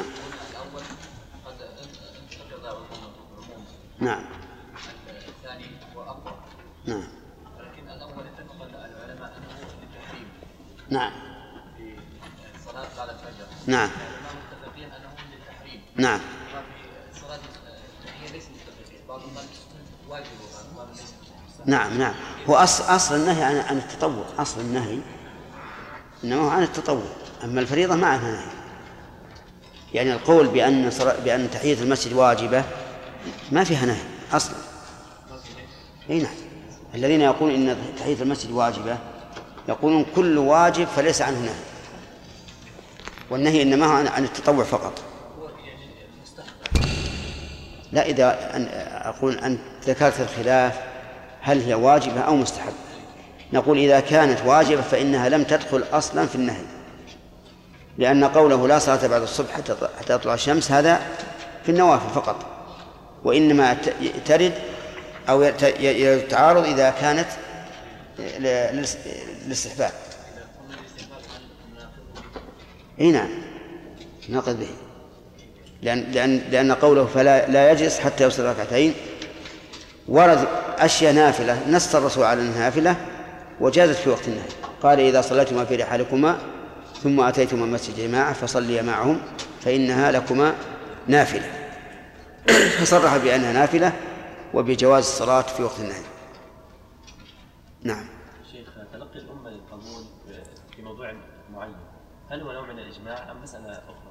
نعم. الثاني هو أقوى. نعم. ولكن الأول اتفق العلماء أنه للتحريم. نعم. في صلاة بعد الفجر. نعم. العلماء متفقين أنه للتحريم. نعم. وفي صلاة التحية ليس متفقين، بعضهم قال واجب وبعضهم ليس. نعم. هو أصل النهي عن التطوع، أصل النهي إنما هو عن التطوع، أما الفريضة ما عنها نهي. يعني القول بأن تحية المسجد واجبة ما فيها نهي أصلا. أي نعم. الذين يقولون إن تحية المسجد واجبة يقولون كل واجب فليس عنه نهي، والنهي إنما هو عن التطوع فقط. لا، إذا أقول أن ذكرت الخلاف هل هي واجبة أو مستحب، نقول إذا كانت واجبة فإنها لم تدخل أصلا في النهي، لأن قوله لا صلاة بعد الصبح حتى تطلع الشمس هذا في النوافل فقط، وإنما ترد أو يتعارض إذا كانت للاستحباب. اي نعم، ناقض به، لأن قوله فلا لا يجلس حتى يوصل ركعتين ورد أشياء نافلة نص الرسول على النافلة وجازت في وقت النهي. قال إذا صليتما في رحالكما ثم أتيتما مسجد جماعة فصليا معهم فإنها لكما نافلة، فصرح بأنها نافلة وبجواز الصلاة في وقت النهي. نعم. شيخ، تلقي الأمة للقبول في موضوع معين هل هو نوع من الإجماع أم مسألة أخرى؟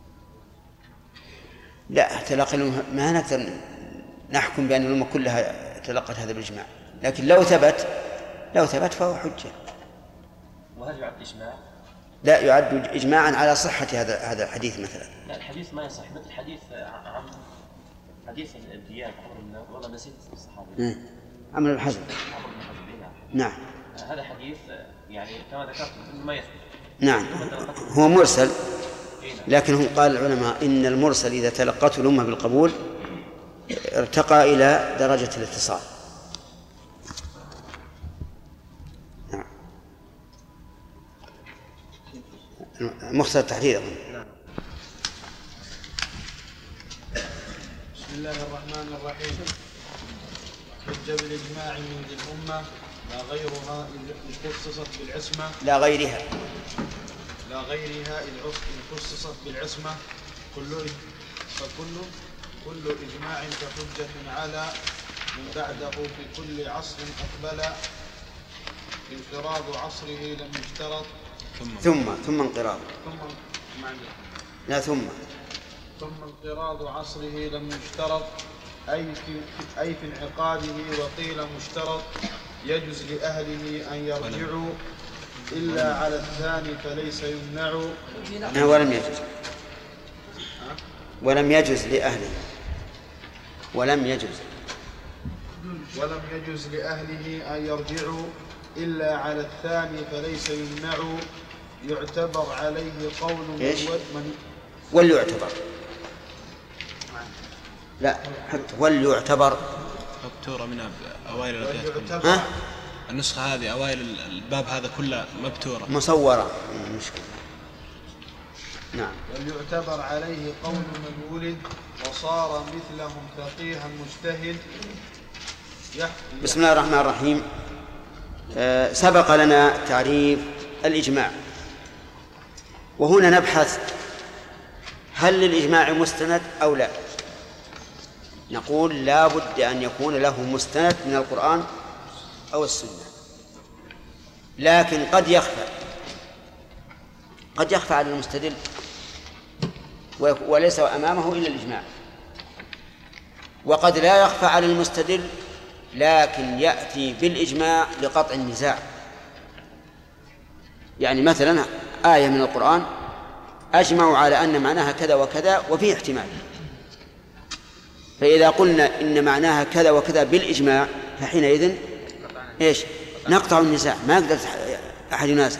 لا، تلقي الأمة ما نقدر نحكم بأن الأمة كلها تلقت هذا بالإجماع، لكن لو ثبت فهو حجة. وهل يعد إجماع؟ لا، يعد إجماعا على صحة هذا الحديث مثلا. لا، الحديث ما يصح، مثل حديث الديان والله نسيت الصحابي عمرو بن حزم. نعم. هذا حديث يعني كما ذكرت ما يثبت. نعم، هو مرسل، لكن هم قال العلماء إن المرسل إذا تلقته الأمة بالقبول ارتقى إلى درجة الاتصال. نعم. مختصر التحرير. بسم الله الرحمن الرحيم. حج بالإجماع من ذي الأمة لا غيرها إن خصصت بالعصمة لا غيرها إن خصصت بالعصمة كل إجماع كحجة على من بعده في كل عصر أقبل انقراض عصره لم يشترط ثم انقراض ثم انقراض عصره لم يشترط أي في انعقاده، وقيل مشترط يجوز لأهله أن يرجعوا إلا على الثاني فليس يمنع. ولم يجوز لأهله أن يرجعوا إلا على الثاني فليس يمنع. يعتبر عليه قول من وليعتبر. لا، حتى وليعتبر مبتورة من أوائل النسخة هذه، أوائل الباب هذا كله مبتورة مصورة مشكلة. نعم. وليعتبر عليه قول من ولد وصار مثلهم فقيها مجتهد. بسم الله الرحمن الرحيم. سبق لنا تعريف الإجماع، وهنا نبحث هل للإجماع مستند أو لا. نقول لا بد أن يكون له مستند من القرآن أو السنة، لكن قد يخفى على المستدل وليس أمامه إلا الإجماع، وقد لا يخفى على المستدل لكن يأتي بالإجماع لقطع النزاع. يعني مثلا آية من القرآن أجمعوا على أن معناها كذا وكذا وفيه احتمال، فإذا قلنا إن معناها كذا وكذا بالإجماع فحينئذ نقطع النزاع، ما يقدر أحد ينازع.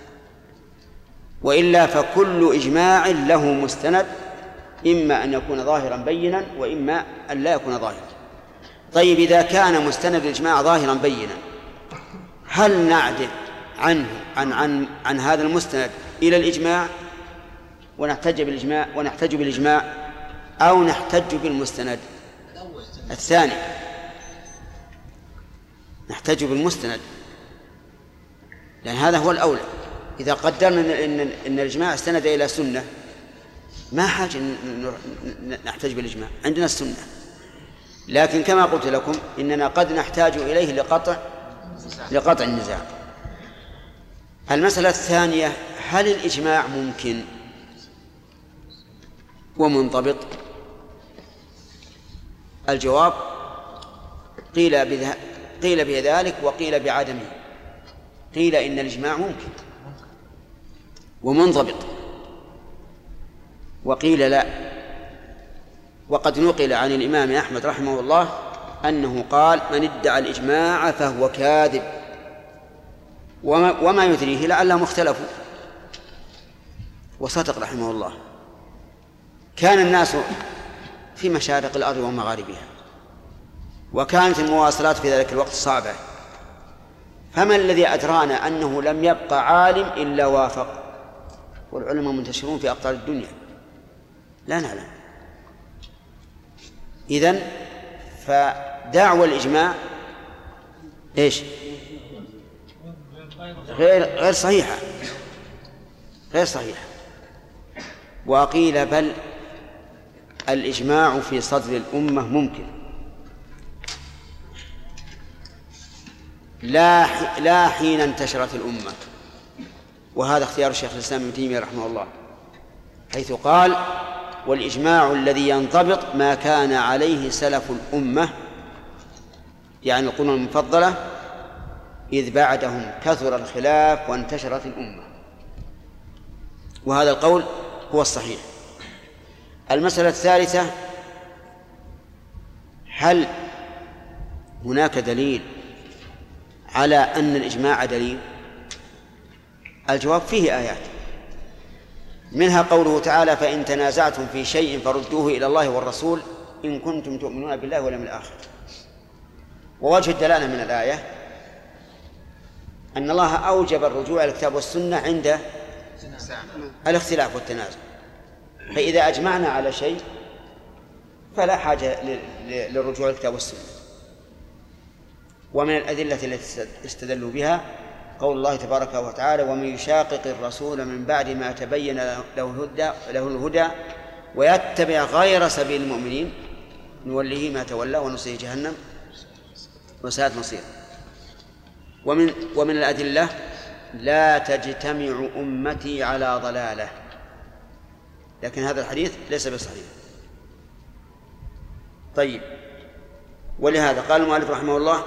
وإلا فكل إجماع له مستند، إما أن يكون ظاهرا بينا وإما أن لا يكون ظاهرا. طيب، إذا كان مستند الإجماع ظاهرا بينا، هل نعدل عنه عن هذا المستند إلى الإجماع ونحتج بالإجماع أو نحتج بالمستند الثاني؟ نحتج بالمستند، لأن هذا هو الأولى. إذا قدرنا إن الإجماع استند إلى سنة ما حاجة نحتج بالإجماع، عندنا السنة. لكن كما قلت لكم إننا قد نحتاج إليه لقطع النزاع. المسألة الثانية، هل الإجماع ممكن ومنضبط؟ الجواب قيل بذلك وقيل بعدمه. قيل إن الإجماع ممكن ومنضبط، وقيل لا. وقد نقل عن الإمام أحمد رحمه الله أنه قال: من ادعى الإجماع فهو كاذب. وما يدريه لعلهم اختلفوا، وصدق رحمه الله. كان الناس في مشارق الأرض ومغاربها، وكانت المواصلات في ذلك الوقت صعبة، فما الذي أدرانا أنه لم يبقى عالم إلا وافق، والعلماء منتشرون في أقطار الدنيا لا نعلم. إذن فدعوى الإجماع غير صحيحة. وقيل بل الإجماع في صدر الأمة ممكن. لا حين انتشرت الأمة. وهذا اختيار الشيخ الإسلام ابن تيمية رحمه الله، حيث قال: والإجماع الذي ينضبط ما كان عليه سلف الأمة، يعني القرون المفضلة، إذ بعدهم كثر الخلاف وانتشرت الأمة. وهذا القول هو الصحيح. المسألة الثالثة: هل هناك دليل على أن الإجماع دليل؟ الجواب: فيه آيات، منها قوله تعالى: فإن تنازعتم في شيء فردوه إلى الله والرسول إن كنتم تؤمنون بالله واليوم الآخر. ووجه الدلالة من الآية أن الله أوجب الرجوع إلى الكتاب والسنة عند الاختلاف والتنازع، فإذا أجمعنا على شيء فلا حاجة للرجوع إلى الكتاب والسنة. ومن الأدلة التي استدلوا بها قول الله تبارك وتعالى: ومن يشاقق الرسول من بعد ما تبين له الهدى ويتبع غير سبيل المؤمنين نوله ما تولى ونصله جهنم وساءت مصيره. ومن الأدلة: لا تجتمع أمتي على ضلالة، لكن هذا الحديث ليس بصحيح. طيب، ولهذا قال المؤلف رحمه الله: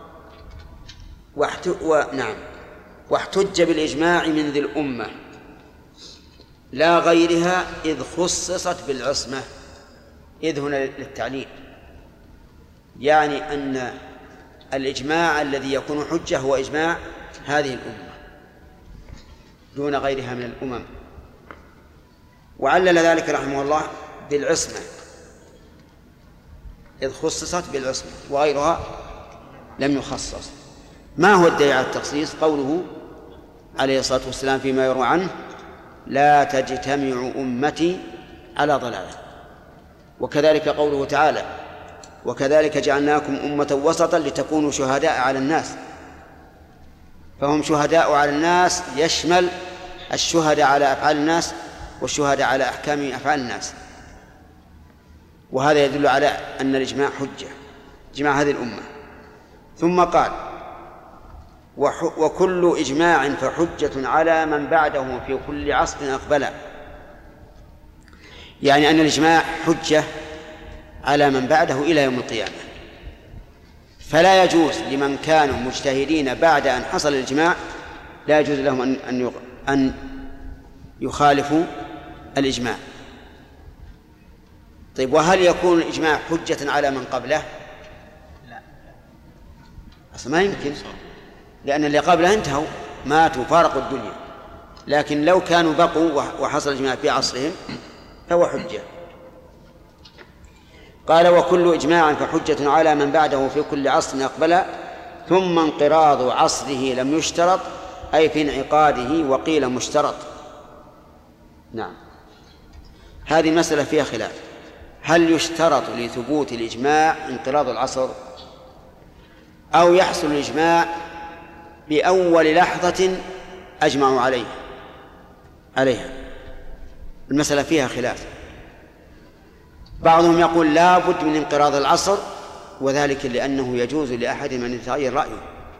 واحتج بالإجماع من ذي الأمة لا غيرها إذ خصصت بالعصمة. إذ هنا للتعليل، يعني أن الإجماع الذي يكون حجة هو إجماع هذه الأمة دون غيرها من الأمم. وعلل ذلك رحمه الله بالعصمة، إذ خصصت بالعصمة وغيرها لم يخصص. ما هو الدليل على التخصيص؟ قوله عليه الصلاة والسلام فيما يروى عنه: لا تجتمع أمتي على ضلالة. وكذلك قوله تعالى: وكذلك جعلناكم أمة وسطا لتكونوا شهداء على الناس. فهم شهداء على الناس يشمل الشهداء على أفعال الناس والشهداء على أحكام أفعال الناس. وهذا يدل على أن الإجماع حجة، إجماع هذه الأمة. ثم قال: وكل إجماع فحجة على من بعده في كل عصر أقبل. يعني أن الإجماع حجة على من بعده إلى يوم القيامة، فلا يجوز لمن كانوا مجتهدين بعد أن حصل الإجماع، لا يجوز لهم أن يخالفوا الإجماع. طيب، وهل يكون الإجماع حجة على من قبله؟ لا، أصلا ما يمكن، لأن اللي قبله انتهوا، ماتوا، فارقوا الدنيا. لكن لو كانوا بقوا وحصل الإجماع في عصرهم فهو حجة. قال: وكل إجماع فحجة على من بعده في كل عصر أقبل، ثم انقراض عصره لم يشترط، أي في انعقاده، وقيل مشترط. نعم، هذه مسألة فيها خلاف: هل يشترط لثبوت الإجماع انقراض العصر، أو يحصل الإجماع بأول لحظة أجمعوا عليها؟ المسألة فيها خلاف. بعضهم يقول لا بد من انقراض العصر، وذلك لأنه يجوز لأحد من يتغير رأيه،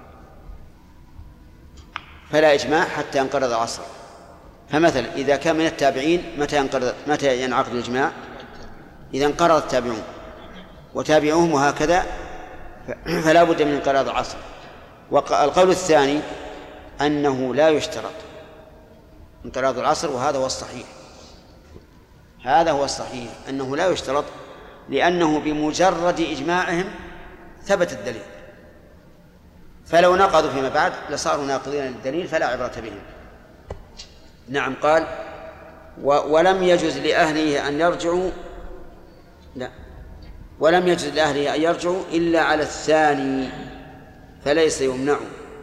فلا إجماع حتى ينقرض العصر. فمثلا إذا كان من التابعين متى ينعقد الإجماع؟ إذا انقرض التابعون وتابعوهم وهكذا، فلا بد من انقراض العصر. والقول الثاني أنه لا يشترط انقراض العصر، وهذا هو الصحيح. هذا هو الصحيح، أنه لا يشترط، لأنه بمجرد إجماعهم ثبت الدليل، فلو نقضوا فيما بعد لصاروا ناقضين للدليل فلا عبرة بهم. نعم. قال: ولم يجوز لأهله أن يرجعوا، لا، ولم يجوز لأهله أن يرجعوا إلا على الثاني فليس يمنع.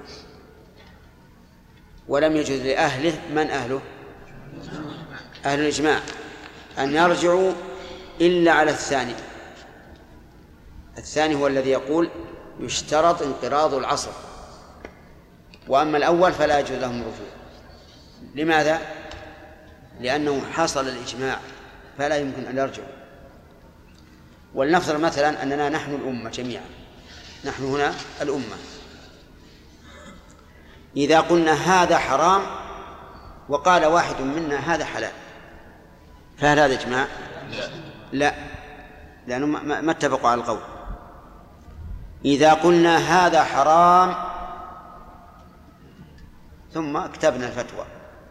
ولم يجوز لأهله، من أهله؟ أهل الإجماع، أن يرجعوا إلا على الثاني. الثاني هو الذي يقول يشترط انقراض العصر، وأما الأول فلا يجوز لهم الرجوع. لماذا؟ لأنه حصل الإجماع فلا يمكن أن يرجعوا. ولنفرض مثلا أننا نحن الأمة جميعا، نحن هنا الأمة، إذا قلنا هذا حرام وقال واحد منا هذا حلال فهل هذا إجماع؟ لا، لأنه ما اتفقوا على القول. إذا قلنا هذا حرام ثم كتبنا الفتوى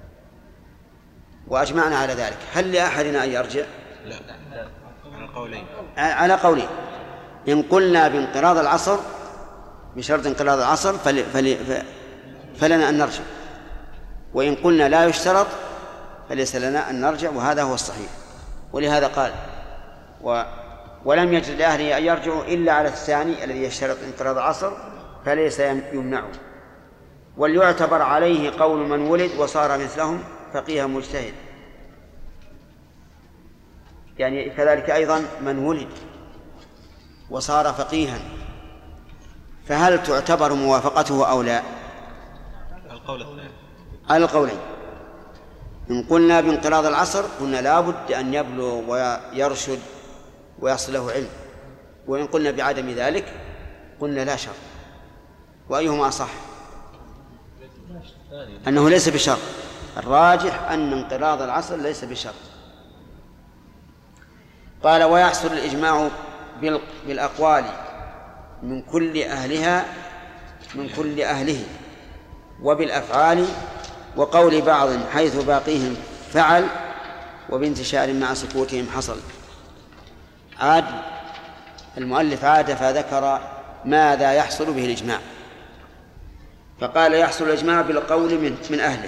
وأجمعنا على ذلك، هل لأحدنا أن يرجع؟ لا، على قولين. على قولين. إن قلنا بانقراض العصر بشرط انقراض العصر فلنا أن نرجع، وإن قلنا لا يشترط فليس لنا أن نرجع، وهذا هو الصحيح. ولهذا قال ولم يجد لأهله أن يرجعوا إلا على الثاني الذي يشترط انقراض العصر فليس يمنعه. وليعتبر عليه قول من ولد وصار مثلهم فقيها مجتهد، يعني كذلك أيضا من ولد وصار فقيها فهل تعتبر موافقته أو لا؟ القول الثاني. على القولين. إن قلنا بانقراض العصر قلنا لا بد أن يبلغ ويرشد ويصل له علم، وإن قلنا بعدم ذلك قلنا لا شرط. وأيهما أصح؟ أنه ليس بشرط. الراجح أن انقراض العصر ليس بشرط. قال ويحصل الإجماع بالأقوال من كل أهله وبالأفعال وقول بعض حيث باقيهم فعل وبانتشار مع سكوتهم حصل. عاد المؤلف فذكر ماذا يحصل به الإجماع، فقال يحصل الإجماع بالقول من أهله.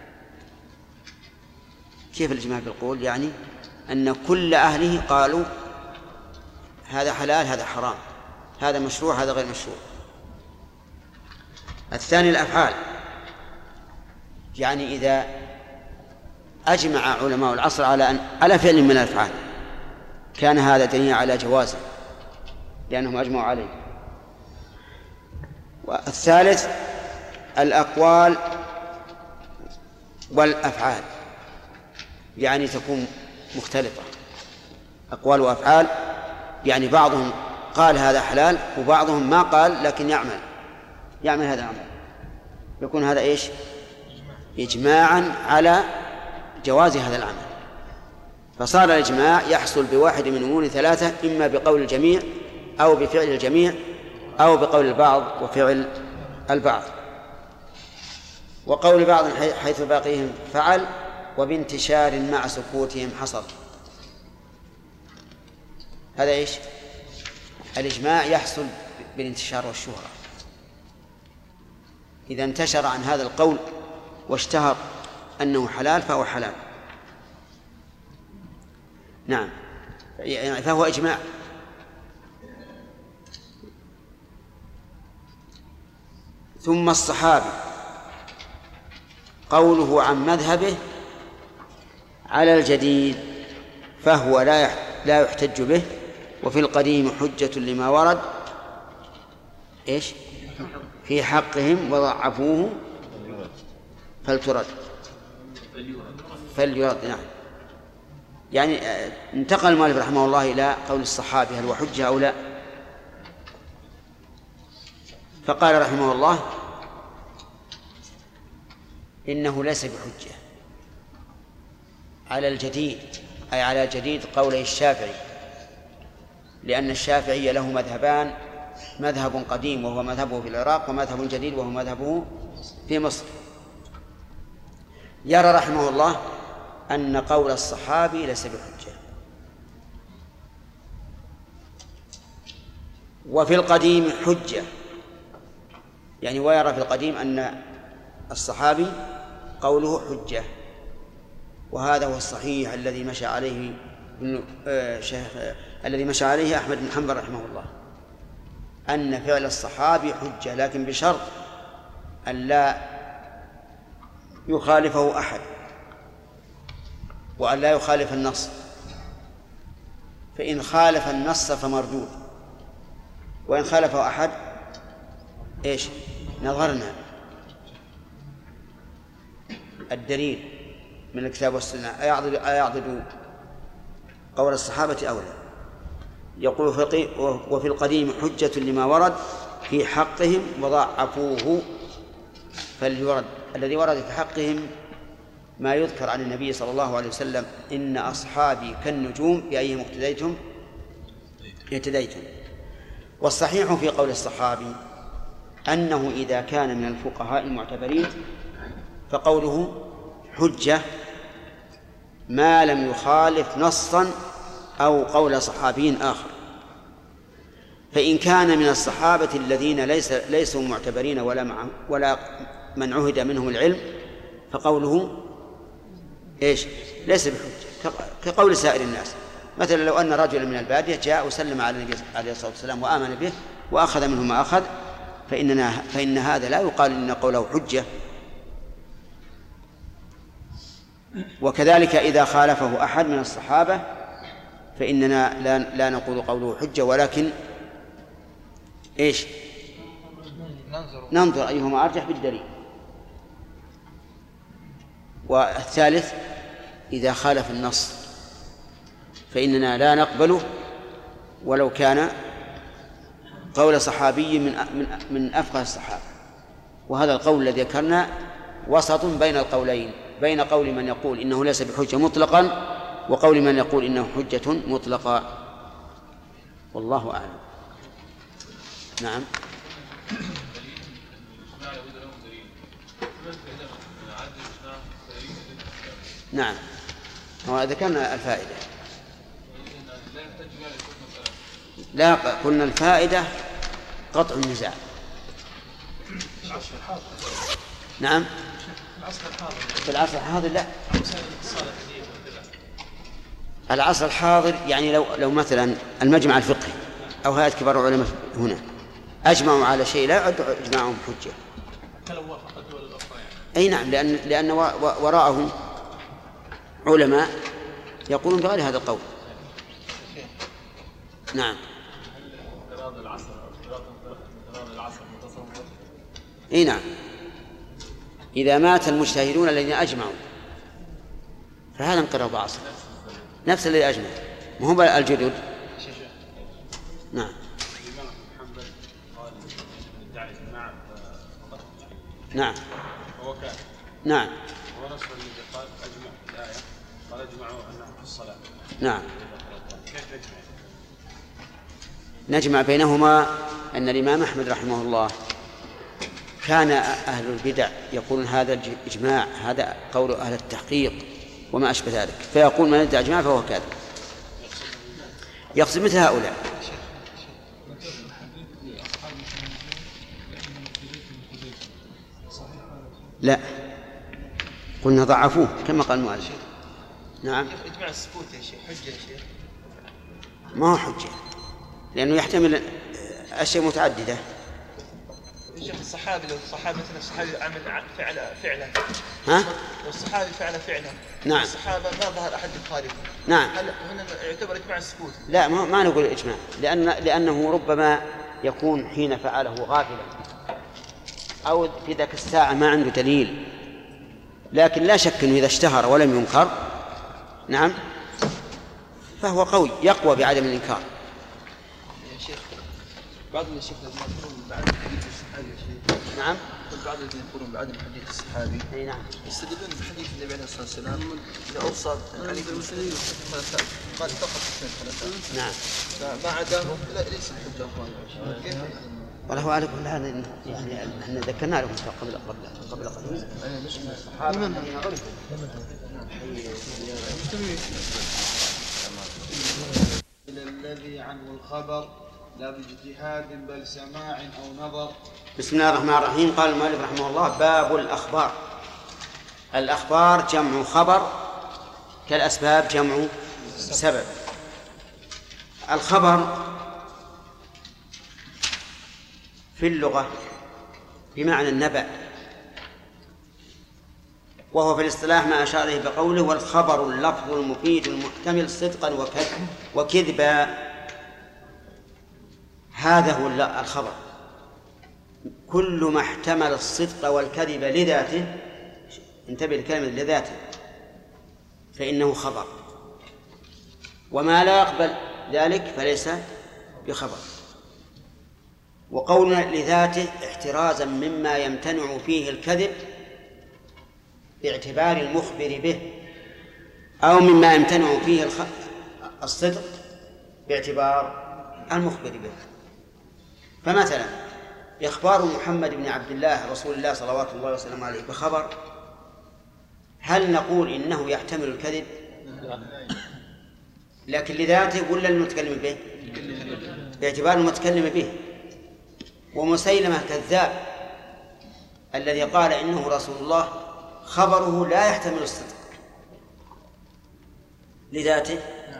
كيف الإجماع بالقول؟ يعني أن كل أهله قالوا هذا حلال هذا حرام، هذا مشروع هذا غير مشروع. الثاني الأفعال، يعني إذا أجمع علماء العصر على فعل من الأفعال كان هذا دليل على جوازه لأنهم أجمعوا عليه. والثالث الأقوال والأفعال، يعني تكون مختلطة، أقوال وأفعال، يعني بعضهم قال هذا حلال وبعضهم ما قال لكن يعمل هذا العمل، يكون هذا إيش؟ إجماعا على جواز هذا العمل. فصار الإجماع يحصل بواحد من أمور ثلاثة، إما بقول الجميع أو بفعل الجميع أو بقول البعض وفعل البعض. وقول بعض حيث باقيهم فعل وبانتشار مع سكوتهم حصل. هذا إيش؟ الإجماع يحصل بالانتشار والشهرة. إذا انتشر عن هذا القول واشتهر أنه حلال فهو حلال. نعم، يعني فهو إجماع. ثم الصحابي قوله عن مذهبه على الجديد فهو لا يحتج به، وفي القديم حجة لما ورد إيش؟ في حقهم وضعفوه فليرد. نعم، يعني انتقل المؤلف رحمه الله إلى قول الصحابي هل هو حجة أو لا، فقال رحمه الله إنه ليس بحجة على الجديد، أي على جديد قوله الشافعي، لأن الشافعي له مذهبان، مذهب قديم وهو مذهبه في العراق، ومذهب جديد وهو مذهبه في مصر. يرى رحمه الله أن قول الصحابي ليس بحجة. وفي القديم حجة، يعني ويرى في القديم أن الصحابي قوله حجة، وهذا هو الصحيح الذي مشى عليه أحمد بن حنبل رحمه الله، أن فعل الصحابي حجة، لكن بشرط أن لا يخالفه أحد وأن لا يخالف النص، فإن خالف النص فمردود، وإن خالفه أحد إيش؟ نظرنا الدليل من الكتاب والسنة أيعضد قول الصحابة أو لا. يقول وفي القديم حجة لما ورد في حقهم وضعفوه الذي ورد في حقهم ما يذكر عن النبي صلى الله عليه وسلم: إن أصحابي كالنجوم بأيهم اقتديتم اهتديتم. والصحيح في قول الصحابي أنه إذا كان من الفقهاء المعتبرين فقوله حجة ما لم يخالف نصا أو قول صحابي آخر. فإن كان من الصحابة الذين ليسوا معتبرين ولا من عهد منهم العلم فقوله إيش؟ ليس بحجة، كقول سائر الناس. مثلا لو أن رجلا من البادية جاء وسلم على النبي عليه الصلاة والسلام وآمن به وأخذ منه ما أخذ فإن هذا لا يقال إن قوله حجة. وكذلك إذا خالفه أحد من الصحابة فإننا لا نقول قوله حجة، ولكن إيش؟ ننظر أيهما أرجح بالدليل. والثالث إذا خالف النص فإننا لا نقبله ولو كان قول صحابي من أفقه الصحابة. وهذا القول الذي ذكرنا وسط بين القولين، بين قول من يقول إنه ليس بحجة مطلقا وقول من يقول إنه حجة مطلقا، والله أعلم. نعم. نعم، ذكرنا الفائدة. لا، قلنا الفائدة قطع النزاع. نعم، في العصر الحاضر لا. العصر الحاضر يعني لو مثلا المجمع الفقهي أو هيئة كبار العلماء هنا أجمعوا على شيء لا يعد إجماعهم حجة. أي نعم، لأن وراءهم علماء يقولون بغير هذا القول. نعم. اي نعم، إذا مات المجتهدون الذين أجمعوا فهذا انقراض عصر، نفس الذي أجمع، ما هو الجدد. نعم. نعم. نعم. هو نص الذي قال أجمع الآية قال أجمعوا أنها في الصلاة. نعم. كيف نجمع بينهما أن الإمام أحمد رحمه الله كان أهل البدع يقولون هذا الإجماع هذا قول أهل التحقيق وما أشبه ذلك، فيقول من ادعى إجماع فهو كاذب، يقصد مثل هؤلاء. لا، قلنا ضعفوه كما قال المؤلف. نعم. إجماع السكوت يا شيخ حجة يا شيخ؟ ما هو حجة لأنه يحتمل أشياء متعددة. شيخ الصحابي لو الصحابي مثلا الصحابي عمل فعلا ها؟ لو الصحابي فعل فعلا نعم الصحابة ما ظهر أحد يخالفه، نعم، هل هنا يعتبر إجماع السكوت؟ لا، ما نقول إجماع لأنه ربما يكون حين فعله غافلا أو في ذاك الساعة ما عنده دليل، لكن لا شك أنه إذا اشتهر ولم ينكر نعم فهو قوي يقوى بعدم الإنكار. يا شيخ بعض الشيخ الذين يقولون بعد حديث الصحابي يا شيخ. نعم. بعض الذين يقولون بعد حديث الصحابي. أي نعم. يستدلون بحديث النبي عليه الصلاة والسلام إذا أوصى عليك المسلمين قال فقط اثنين ثلاثة. نعم. فما عداهم ليس الحجة أخوان. كيف؟ والله على كل حال يعني احنا ذكرنا لكم قبل قليل. أنا مش من الصحابة. إلى الذي عنه الخبر لا باجتهاد بل سماع أو نظر. بسم الله الرحمن الرحيم. قال المؤلف رحمه الله: باب الأخبار. الأخبار جمع خبر كالأسباب جمع سبب. الخبر في اللغة بمعنى النبأ، وهو في الاصطلاح ما أشار إليه بقوله: والخبر اللفظ المفيد المحتمل صدقا وكذبا. هذا هو الخبر، كل ما احتمل الصدق والكذب لذاته، انتبه لكلمة لذاته، فإنه خبر، وما لا يقبل ذلك فليس بخبر. وقولنا لذاته احترازا مما يمتنع فيه الكذب باعتبار المخبر به، أو مما يمتنع فيه الصدق باعتبار المخبر به. فمثلا إخبار محمد بن عبد الله رسول الله صلوات الله وسلامه عليه بخبر، هل نقول إنه يحتمل الكذب؟ لكن لذاته ولا المتكلم به؟ باعتبار المتكلم به. ومسيلمة كذاب الذي قال إنه رسول الله خبره لا يحتمل الصدق لذاته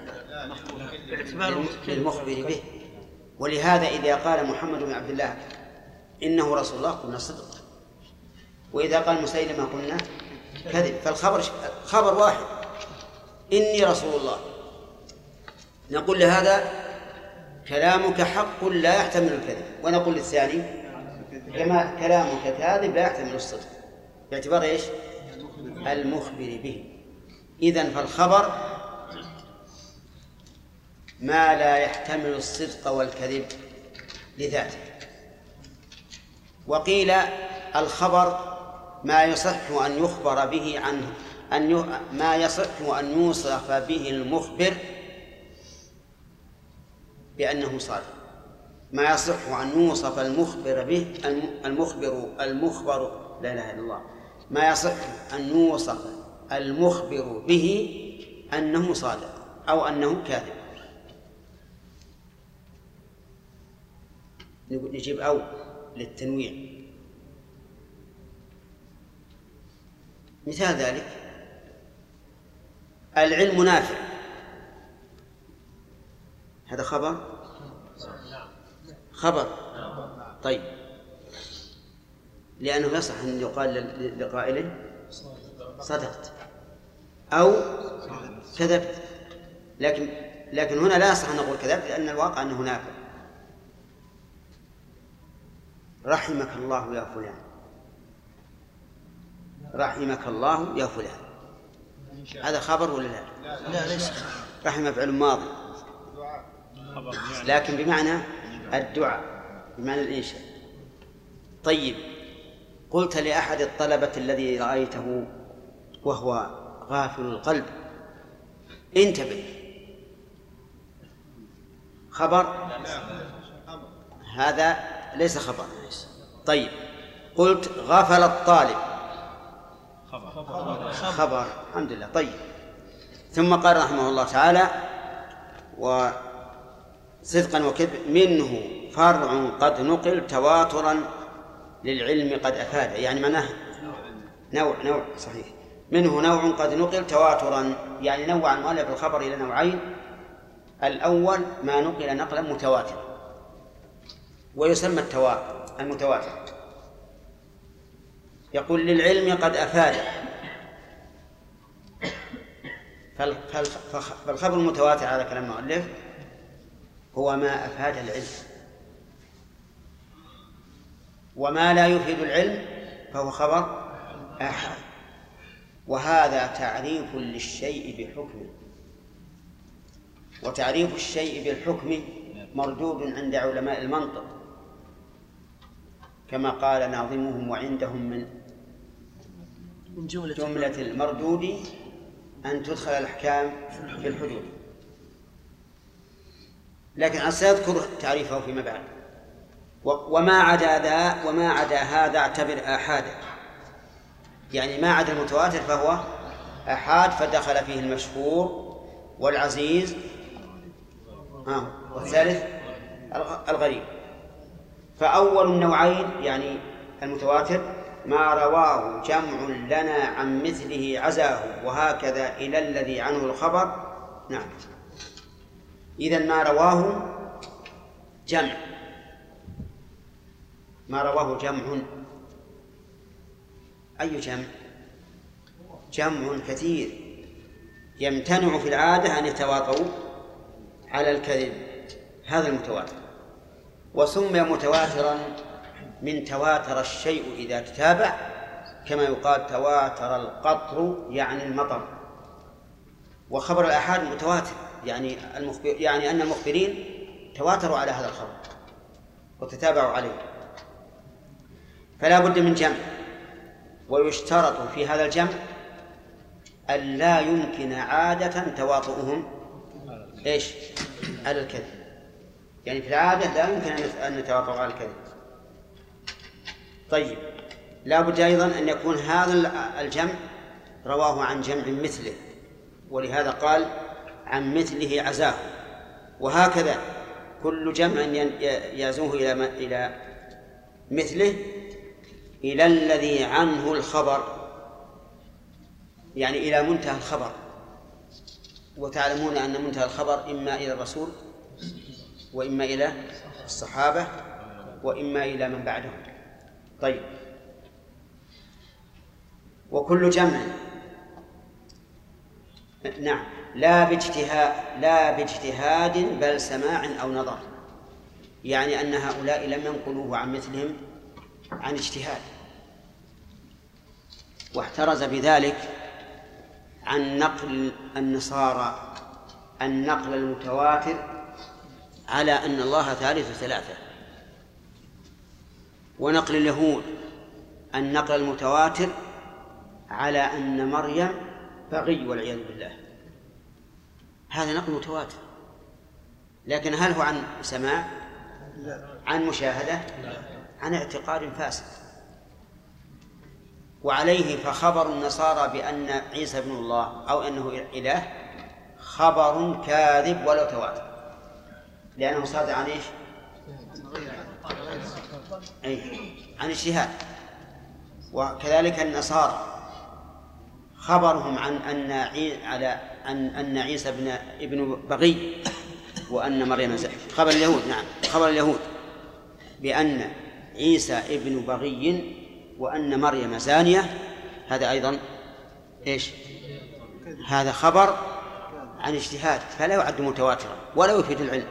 للمخبر به. ولهذا إذا قال محمد بن عبد الله إنه رسول الله قلنا صدق، وإذا قال مسيلمة قلنا كذب. فالخبر خبر واحد، إني رسول الله، نقول لهذا كلامك حق لا يحتمل الكذب، ونقول للثاني كما كلامك كاذب لا يحتمل الصدق باعتبار إيش؟ المخبر به. إذن فالخبر ما لا يحتمل الصدق والكذب لذاته. وقيل الخبر ما يصح أن يخبر به عنه ما يصح أن يوصف به المخبر بأنه صادق، ما يصح أن يوصف المخبر به المخبر لا إله إلا الله، ما يصح أن يوصف المخبر به أنه صادق أو أنه كاذب. نجيب أو للتنويع. مثال ذلك العلم نافع، هذا خبر طيب، لأنه يصح أن يقال لقائله صدقت أو كذبت، لكن هنا لا يصح أن نقول كذبت لأن الواقع أنه نافع. رحمك الله يا فلان، رحمك الله يا فلان، هذا خبر ولا لا؟ لا ليس. رحمة فعل ماضي لكن بمعنى الدعاء، بمعنى الإنشاء. طيب قلت لأحد الطلبة الذي رأيته وهو غافل القلب انتبه، خبر؟ هذا ليس خبر. طيب قلت غفل الطالب، خبر. الحمد لله. طيب ثم قال رحمه الله تعالى وصدقا وكذب منه فرع قد نقل تواترا للعلم قد أفاد، يعني معناه نوع صحيح، منه نوع قد نقل تواترا، يعني نوع المؤلف الخبر إلى نوعين. الأول ما نقل نقلا متواتر ويسمى المتواتر، يقول للعلم قد أفاد، فالخبر المتواتر على كلام المؤلف هو ما أفاد العلم، وما لا يفيد العلم فهو خبر آحاد. وهذا تعريف للشيء بحكمه، وتعريف الشيء بالحكم مردود عند علماء المنطق كما قال ناظمهم وعندهم من جملة المردود أن تدخل الأحكام في الحدود، لكن سيذكر تعريفه فيما بعد. وما عدا هذا اعتبر آحادا، يعني ما عدا المتواتر فهو آحاد، فدخل فيه المشهور والعزيز والثالث الغريب. فأول النوعين يعني المتواتر ما رواه جمع لنا عن مثله عزاه، وهكذا إلى الذي عنه الخبر. نعم، إذن ما رواه جمع، ما رواه جمع. أي جمع؟ جمع كثير يمتنع في العادة أن يتواطؤوا على الكذب، هذا المتواتر. وسمي متواترا من تواتر الشيء إذا تتابع، كما يقال تواتر القطر يعني المطر. وخبر الآحاد متواتر يعني أن المخبرين تواتروا على هذا الخبر. وتتابعوا عليه، فلا بد من جمع. ويشترط في هذا الجمع أن لا يمكن عادة تواطؤهم على الكذب، يعني في العادة لا يمكن أن نتواطؤ على الكذب. طيب، لا بد أيضا أن يكون هذا الجمع رواه عن جمع مثله، ولهذا قال عن مثله عزاه. وهكذا كل جمع يزوه إلى مثله إلى الذي عنه الخبر، يعني إلى منتهى الخبر. وتعلمون أن منتهى الخبر إما إلى الرسول وإما إلى الصحابة وإما إلى من بعدهم. طيب، وكل جمع نعم لا باجتهاد بل سماع أو نظر، يعني أن هؤلاء لم ينقلوه عن مثلهم عن اجتهاد، واحترز بذلك عن نقل النصارى النقل المتواتر على أن الله ثالث ثلاثة، ونقل اليهود النقل المتواتر على أن مريم بغي والعياذ بالله. هذا نقل متواتر، لكن هل هو عن سماع؟ عن مشاهدة؟ عن اعتقاد فاسد. وعليه فخبر النصارى بأن عيسى ابن الله أو أنه إله خبر كاذب ولو تواتر، لأنه صادر عن إيش؟ عن اجتهاد. وكذلك النصارى خبرهم عن أن عيسى ابن بغي وأن مريم زحف. خبر اليهود نعم خبر اليهود بأن عيسى ابن بغي وأن مريم زانية، هذا أيضا إيش؟ هذا خبر عن اجتهاد، فلا يعد متواترا ولا يفيد العلم.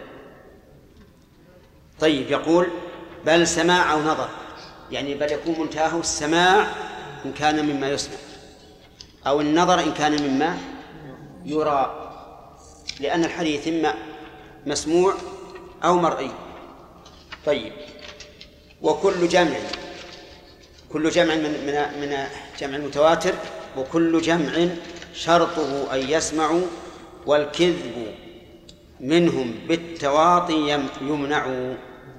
طيب، يقول بل سماع أو نظر، يعني بل يكون منتهاه السماع إن كان مما يسمع، أو النظر إن كان مما يرى، لأن الحديث إما مسموع أو مرئي. طيب، وكل جمع من جمع المتواتر، وكل جمع شرطه أن يسمعوا، والكذب منهم بالتواطي يمنع.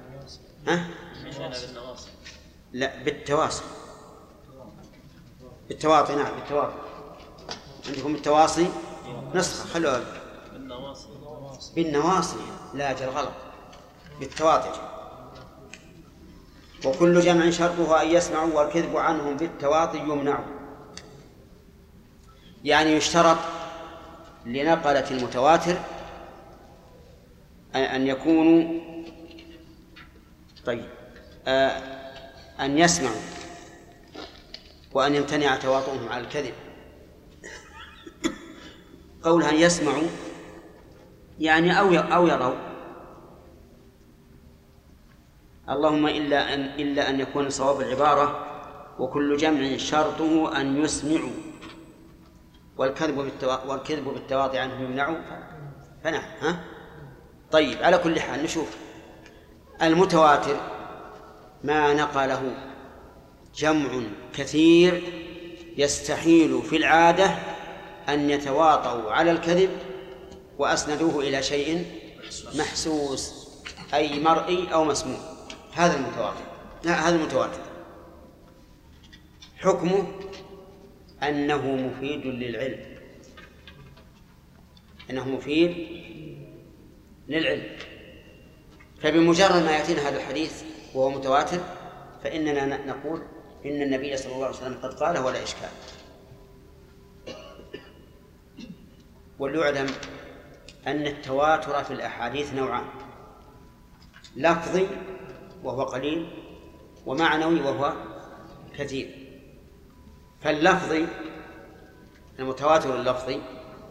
لا، بالتواصي. بالتواطي نعم بالتواطي. عندكم التواصي نسخة، خلوها بالنواصي. لا أجل غلط، بالتواطي. وكل جمع شرطه أن يسمعوا والكذب عنهم بالتواطي يمنع، يعني يشترط لنقلة المتواتر أن يكونوا أن يسمعوا وأن يمتنع تواطؤهم على الكذب. قولها أن يسمعوا يعني أو يروا، اللهم إلا أن يكون صواب العبارة وكل جمع شرطه أن يسمعوا والكذب بالتواطي عنه يمنع، فنعم. طيب، على كل حال نشوف المتواتر ما نقله جمع كثير يستحيل في العادة أن يتواطوا على الكذب وأسندوه إلى شيء محسوس أي مرئي أو مسموع. هذا المتواتر حكمه أنه مفيد للعلم، فبمجرد ما يأتينا هذا الحديث وهو متواتر فإننا نقول إن النبي صلى الله عليه وسلم قد قاله ولا إشكال. وليعلم أن التواتر في الأحاديث نوعان: لفظي وهو قليل، ومعنوي وهو كثير. فاللفظي المتواتر اللفظي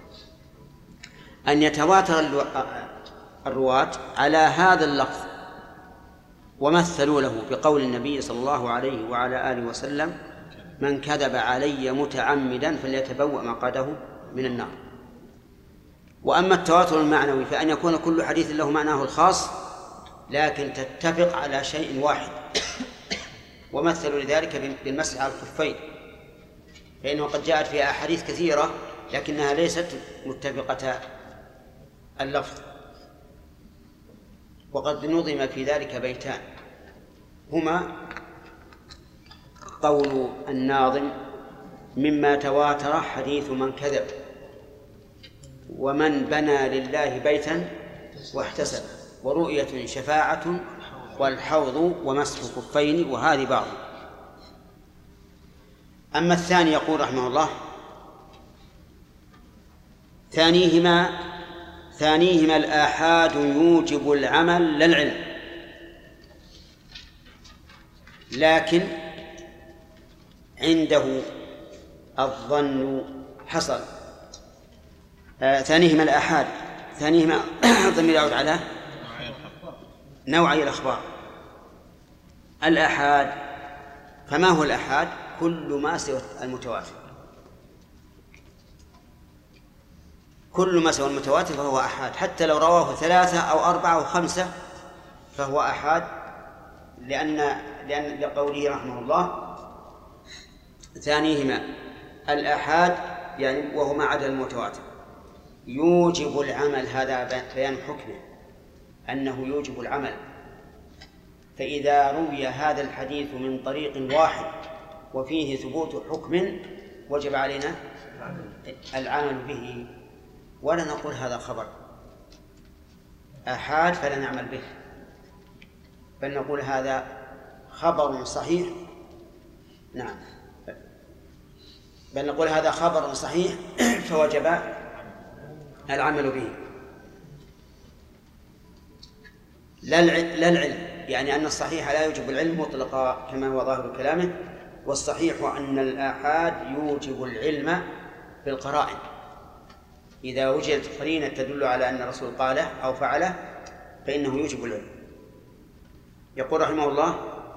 أن يتواتر الرواة على هذا اللفظ ومثلوا له بقول النبي صلى الله عليه وعلى آله وسلم: من كذب علي متعمدا فليتبوأ مقعده من النار. وأما التواتر المعنوي فأن يكون كل حديث له معناه الخاص لكن تتفق على شيء واحد، ومثلوا لذلك بالمسح على الخفين، فإنه قد جاءت فيها أحاديث كثيرة لكنها ليست متفقة اللفظ. وقد نظم في ذلك بيتان هما: قول الناظم: مما تواتر حديث من كذب، ومن بنى لله بيتا واحتسب، ورؤية شفاعة، والحوض ومسح كفين، وهذه بعض. أما الثاني يقول رحمه الله: ثانيهما الآحاد يوجب العمل لا العلم، لكن عنده الظن حصل. ثانيهما الآحاد، ثانيهما الضمير يعود على نوعي الأخبار. الآحاد، فما هو الآحاد؟ كل ما سوى المتواتر، كل ما سوى المتواتر فهو آحاد، حتى لو رواه 3 أو 4 أو 5 فهو آحاد، لأن لقوله رحمه الله: ثانيهما الآحاد، يعني وهو ما عدا المتواتر، يوجب العمل. هذا بيان حكمه أنه يوجب العمل. فإذا روي هذا الحديث من طريق واحد وفيه ثبوت حكم وجب علينا العمل به، ولا نقول هذا خبر آحاد فلا نعمل به، بل نقول هذا خبر صحيح. نعم، بل نقول هذا خبر صحيح فوجب العمل به. لا العلم، يعني أن الصحيح لا يوجب العلم مطلقا كما هو ظاهر كلامه، والصحيح أن الآحاد يوجب العلم بالقرائن. إذا وجدت قرينة تدل على أن الرسول قاله أو فعله فإنه يوجب العلم. يقول رحمه الله: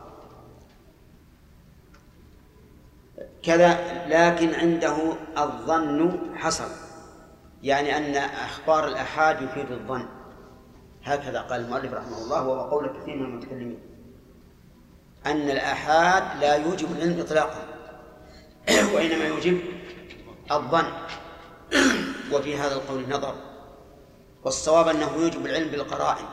كذا لكن عنده الظن حصل، يعني أن أخبار الآحاد يفيد الظن. هكذا قال المؤلف رحمه الله، وهو قول كثير من المتكلمين، أن الآحاد لا يوجب العلم إطلاقا وإنما يوجب الظن. وفي هذا القول نظر، والصواب أنه يوجب العلم بالقرائن.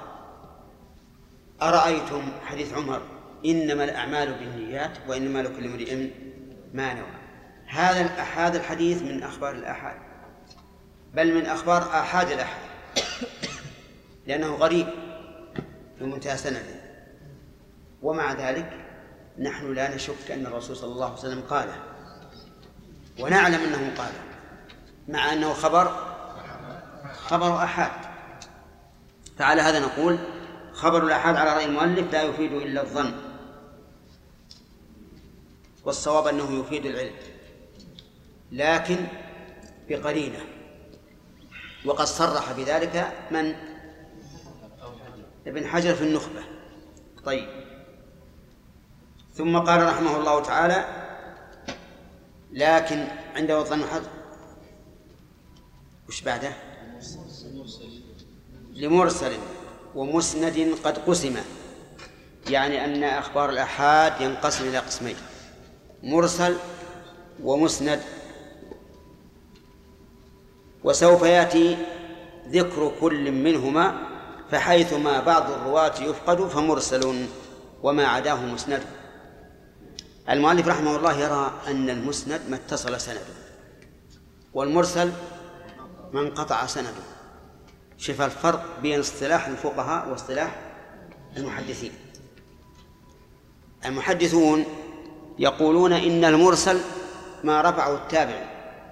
أرأيتم حديث عمر: إنما الأعمال بالنيات وإنما لكل امرئ ما نوى. هذا الحديث من أخبار الآحاد، بل من أخبار آحاد الآحاد، لأنه غريب في منتهى سنده. ومع ذلك نحن لا نشك أن الرسول صلى الله عليه وسلم قاله، ونعلم أنه قاله، مع أنه خبر آحاد. فعلى هذا نقول خبر الآحاد على رأي المؤلف لا يفيد إلا الظن، والصواب أنه يفيد العلم لكن بقرينة، وقد صرح بذلك من؟ ابن حجر في النخبة. طيب، ثم قال رحمه الله تعالى: لكن عنده ظن حظ. وش بعده؟ لمرسل ومسند قد قسم، يعني أن أخبار الآحاد ينقسم إلى قسمين: مرسل ومسند. وسوف يأتي ذكر كل منهما، فحيثما بعض الرواة يفقد فمرسل وما عداه مسند. المؤلف رحمه الله يرى أن المسند ما اتصل سنده، والمرسل ما انقطع سنده. شوف الفرق بين اصطلاح الفقهاء واصطلاح المحدثين. المحدثون يقولون إن المرسل ما رفعه التابع،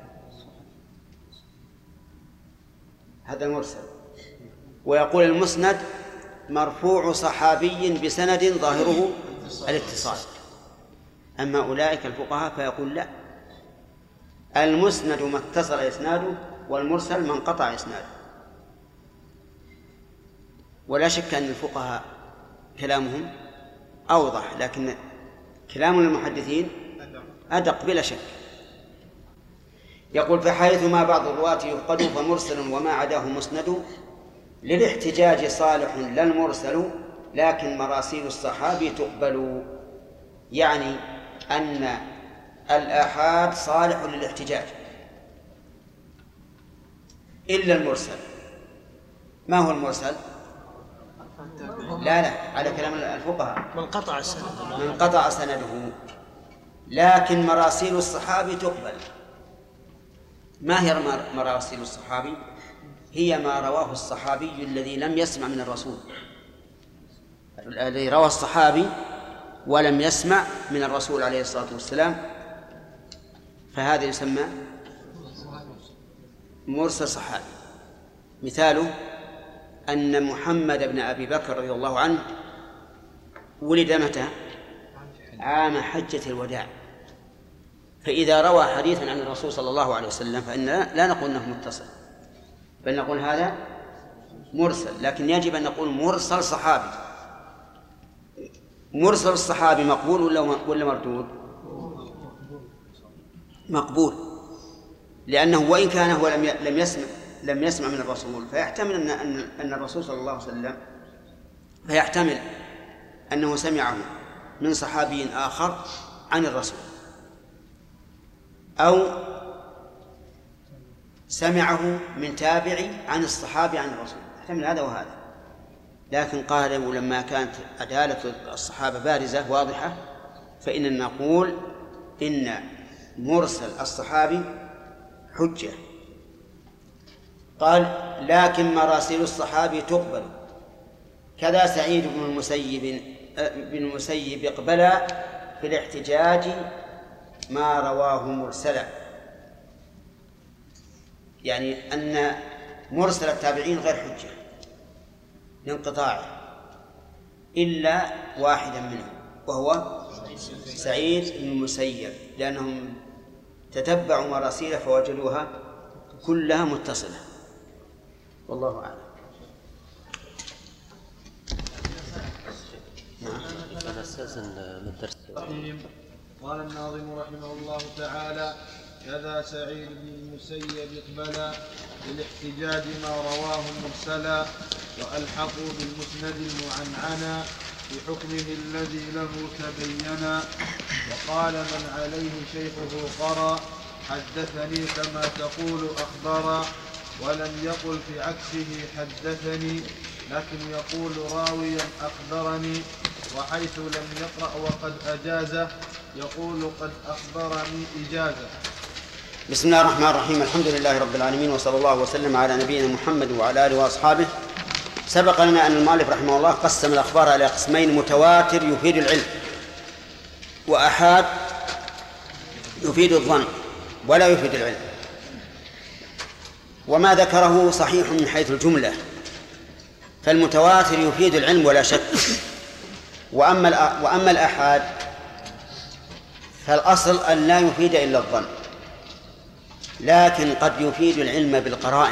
هذا المرسل. ويقول المسند مرفوع صحابي بسند ظاهره الاتصال. أما أولئك الفقهاء فيقول لا، المسند ما اتصل إسناده، والمرسل ما انقطع إسناده. ولا شك أن الفقهاء كلامهم أوضح، لكن كلام المحدثين أدق بلا شك. يقول: فحيثما بعض الرواة يفقد فمرسل وما عداه مسند، للاحتجاج صالح لا المرسل لكن مراسيل الصحابي تقبل، يعني أن الآحاد صالح للاحتجاج إلا المرسل. ما هو المرسل؟ لا على كلام الفقهاء من قطع سنده. لكن مراسيل الصحابي تقبل. ما هي مراسيل الصحابي؟ هي ما رواه الصحابي الذي لم يسمع من الرسول، الذي روى الصحابي ولم يسمع من الرسول عليه الصلاة والسلام، فهذا يسمى مرسل صحابي. مثاله أن محمد بن أبي بكر رضي الله عنه ولد متى؟ عام حجة الوداع، فإذا روى حديثا عن الرسول صلى الله عليه وسلم فإننا لا نقول أنه متصل، بل نقول هذا مرسل. لكن يجب أن نقول مرسل صحابي. مرسل الصحابي مقبول ولا مردود؟ مقبول، لأنه وإن كان هو لم يسمع من الرسول، فيحتمل أن الرسول صلى الله عليه وسلم، فيحتمل أنه سمعه من صحابي آخر عن الرسول، أو سمعه من تابعي عن الصحابي عن الرسول، يحتمل هذا وهذا. لكن قالوا لما كانت عدالة الصحابة بارزة واضحة فإننا نقول إن مرسل الصحابي حجة. قال لكن مراسيل الصحابي تقبل، كذا سعيد بن المسيب اقبل في الاحتجاج ما رواه مرسلا، يعني أن مرسل التابعين غير حجة لانقطاعه إلا واحدا منهم وهو سعيد بن المسيب، لأنهم تتبعوا مراسيل فوجدوها كلها متصلة. والله أعلم. قال الناظم رحمه الله تعالى: كذا سعيد بن المسيب اقبل بالاحتجاج ما رواه مرسلا، وألحقوا بالمسند المعنعنا بحكمه الذي له تبينا، وقال من عليه شيخه قرأ حدثني كما تقول أخبرا، ولم يقل في عكسه حدثني، لكن يقول راويا أخبرني، وحيث لم يقرأ وقد أجازه يقول قد أخبرني إجازة. بسم الله الرحمن الرحيم. الحمد لله رب العالمين، وصلى الله وسلم على نبينا محمد وعلى آله وأصحابه. سبق لنا أن المؤلف رحمه الله قسم الأخبار على قسمين: متواتر يفيد العلم، وأحاد يفيد الظن ولا يفيد العلم. وما ذكره صحيح من حيث الجملة، فالمتواتر يفيد العلم ولا شك. وأما الأحاد فالأصل أن لا يفيد إلا الظن، لكن قد يفيد العلم بالقرائن.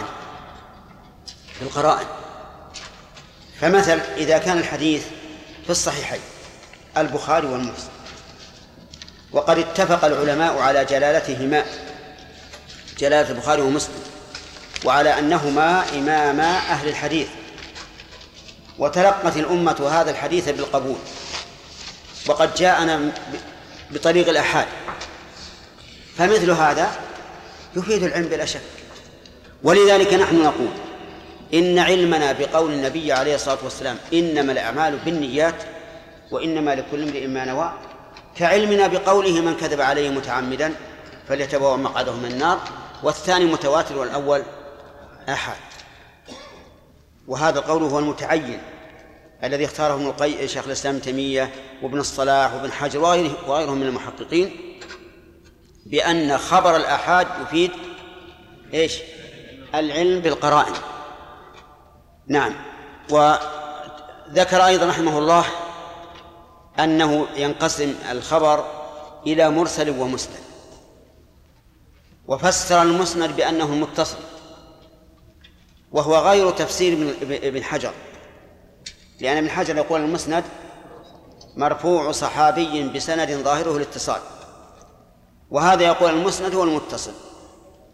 فمثل إذا كان الحديث في الصحيحين البخاري والمسلم، وقد اتفق العلماء على جلالتهما، جلالة البخاري ومسلم، وعلى أنهما إماما أهل الحديث، وتلقت الأمة هذا الحديث بالقبول، وقد جاءنا بطريق الأحاد، فمثل هذا يفيد العلم بلا شك. ولذلك نحن نقول إن علمنا بقول النبي عليه الصلاة والسلام إنما الأعمال بالنيات وإنما لكل امرئ ما نوى، كعلمنا بقوله من كذب عليه متعمدا فليتبوأ مقعده من النار، والثاني متواتر والأول أحد. وهذا القول هو المتعين الذي اختاره ابن القيم شيخ الإسلام ابن تيمية وابن الصلاح وابن حجر وغيرهم من المحققين، بأن خبر الآحاد يفيد العلم بالقرائن. نعم. وذكر أيضا رحمه الله أنه ينقسم الخبر إلى مرسل ومسند، وفسر المسند بأنه المتصل، وهو غير تفسير ابن حجر، لأن ابن حجر يقول المسند مرفوع صحابي بسند ظاهره الاتصال، وهذا يقول المسند هو المتصل.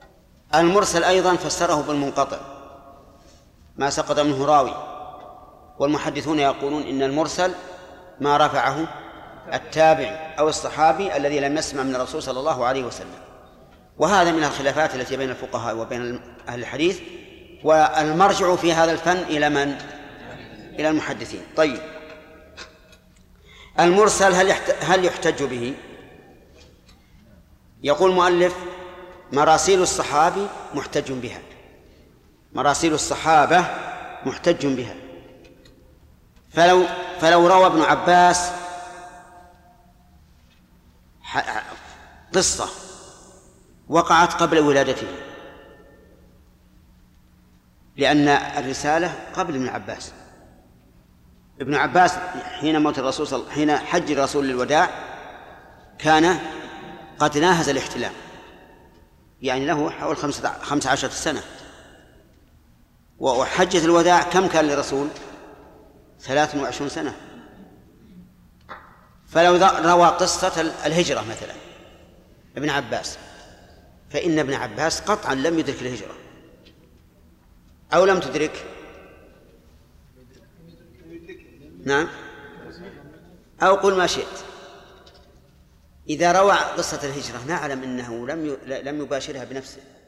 المرسل أيضا فسره بالمنقطع، ما سقط منه راوي، والمحدثون يقولون إن المرسل ما رفعه التابعي أو الصحابي الذي لم يسمع من الرسول صلى الله عليه وسلم. وهذا من الخلافات التي بين الفقهاء وبين أهل الحديث، والمرجع في هذا الفن إلى من؟ إلى المحدثين. طيب، المرسل هل يحتج به؟ يقول المؤلف: مراسيل الصحابي محتج بها، مراسيل الصحابة محتج بها. فلو روى ابن عباس قصة وقعت قبل ولادته، لأن الرسالة قبل ابن عباس. ابن عباس حين موت الرسول حين حج الرسول للوداع كان قد ناهز الاحتلام، يعني له حول 15 سنة، وحجة الوداع كم كان للرسول؟ 23 سنة. فلو روى قصة الهجرة مثلا ابن عباس، فإن ابن عباس قطعا لم يدرك الهجرة، أو لم تدرك، نعم، أو قل ما شئت. إذا روى قصة الهجرة نعلم أنه لم يباشرها بنفسه،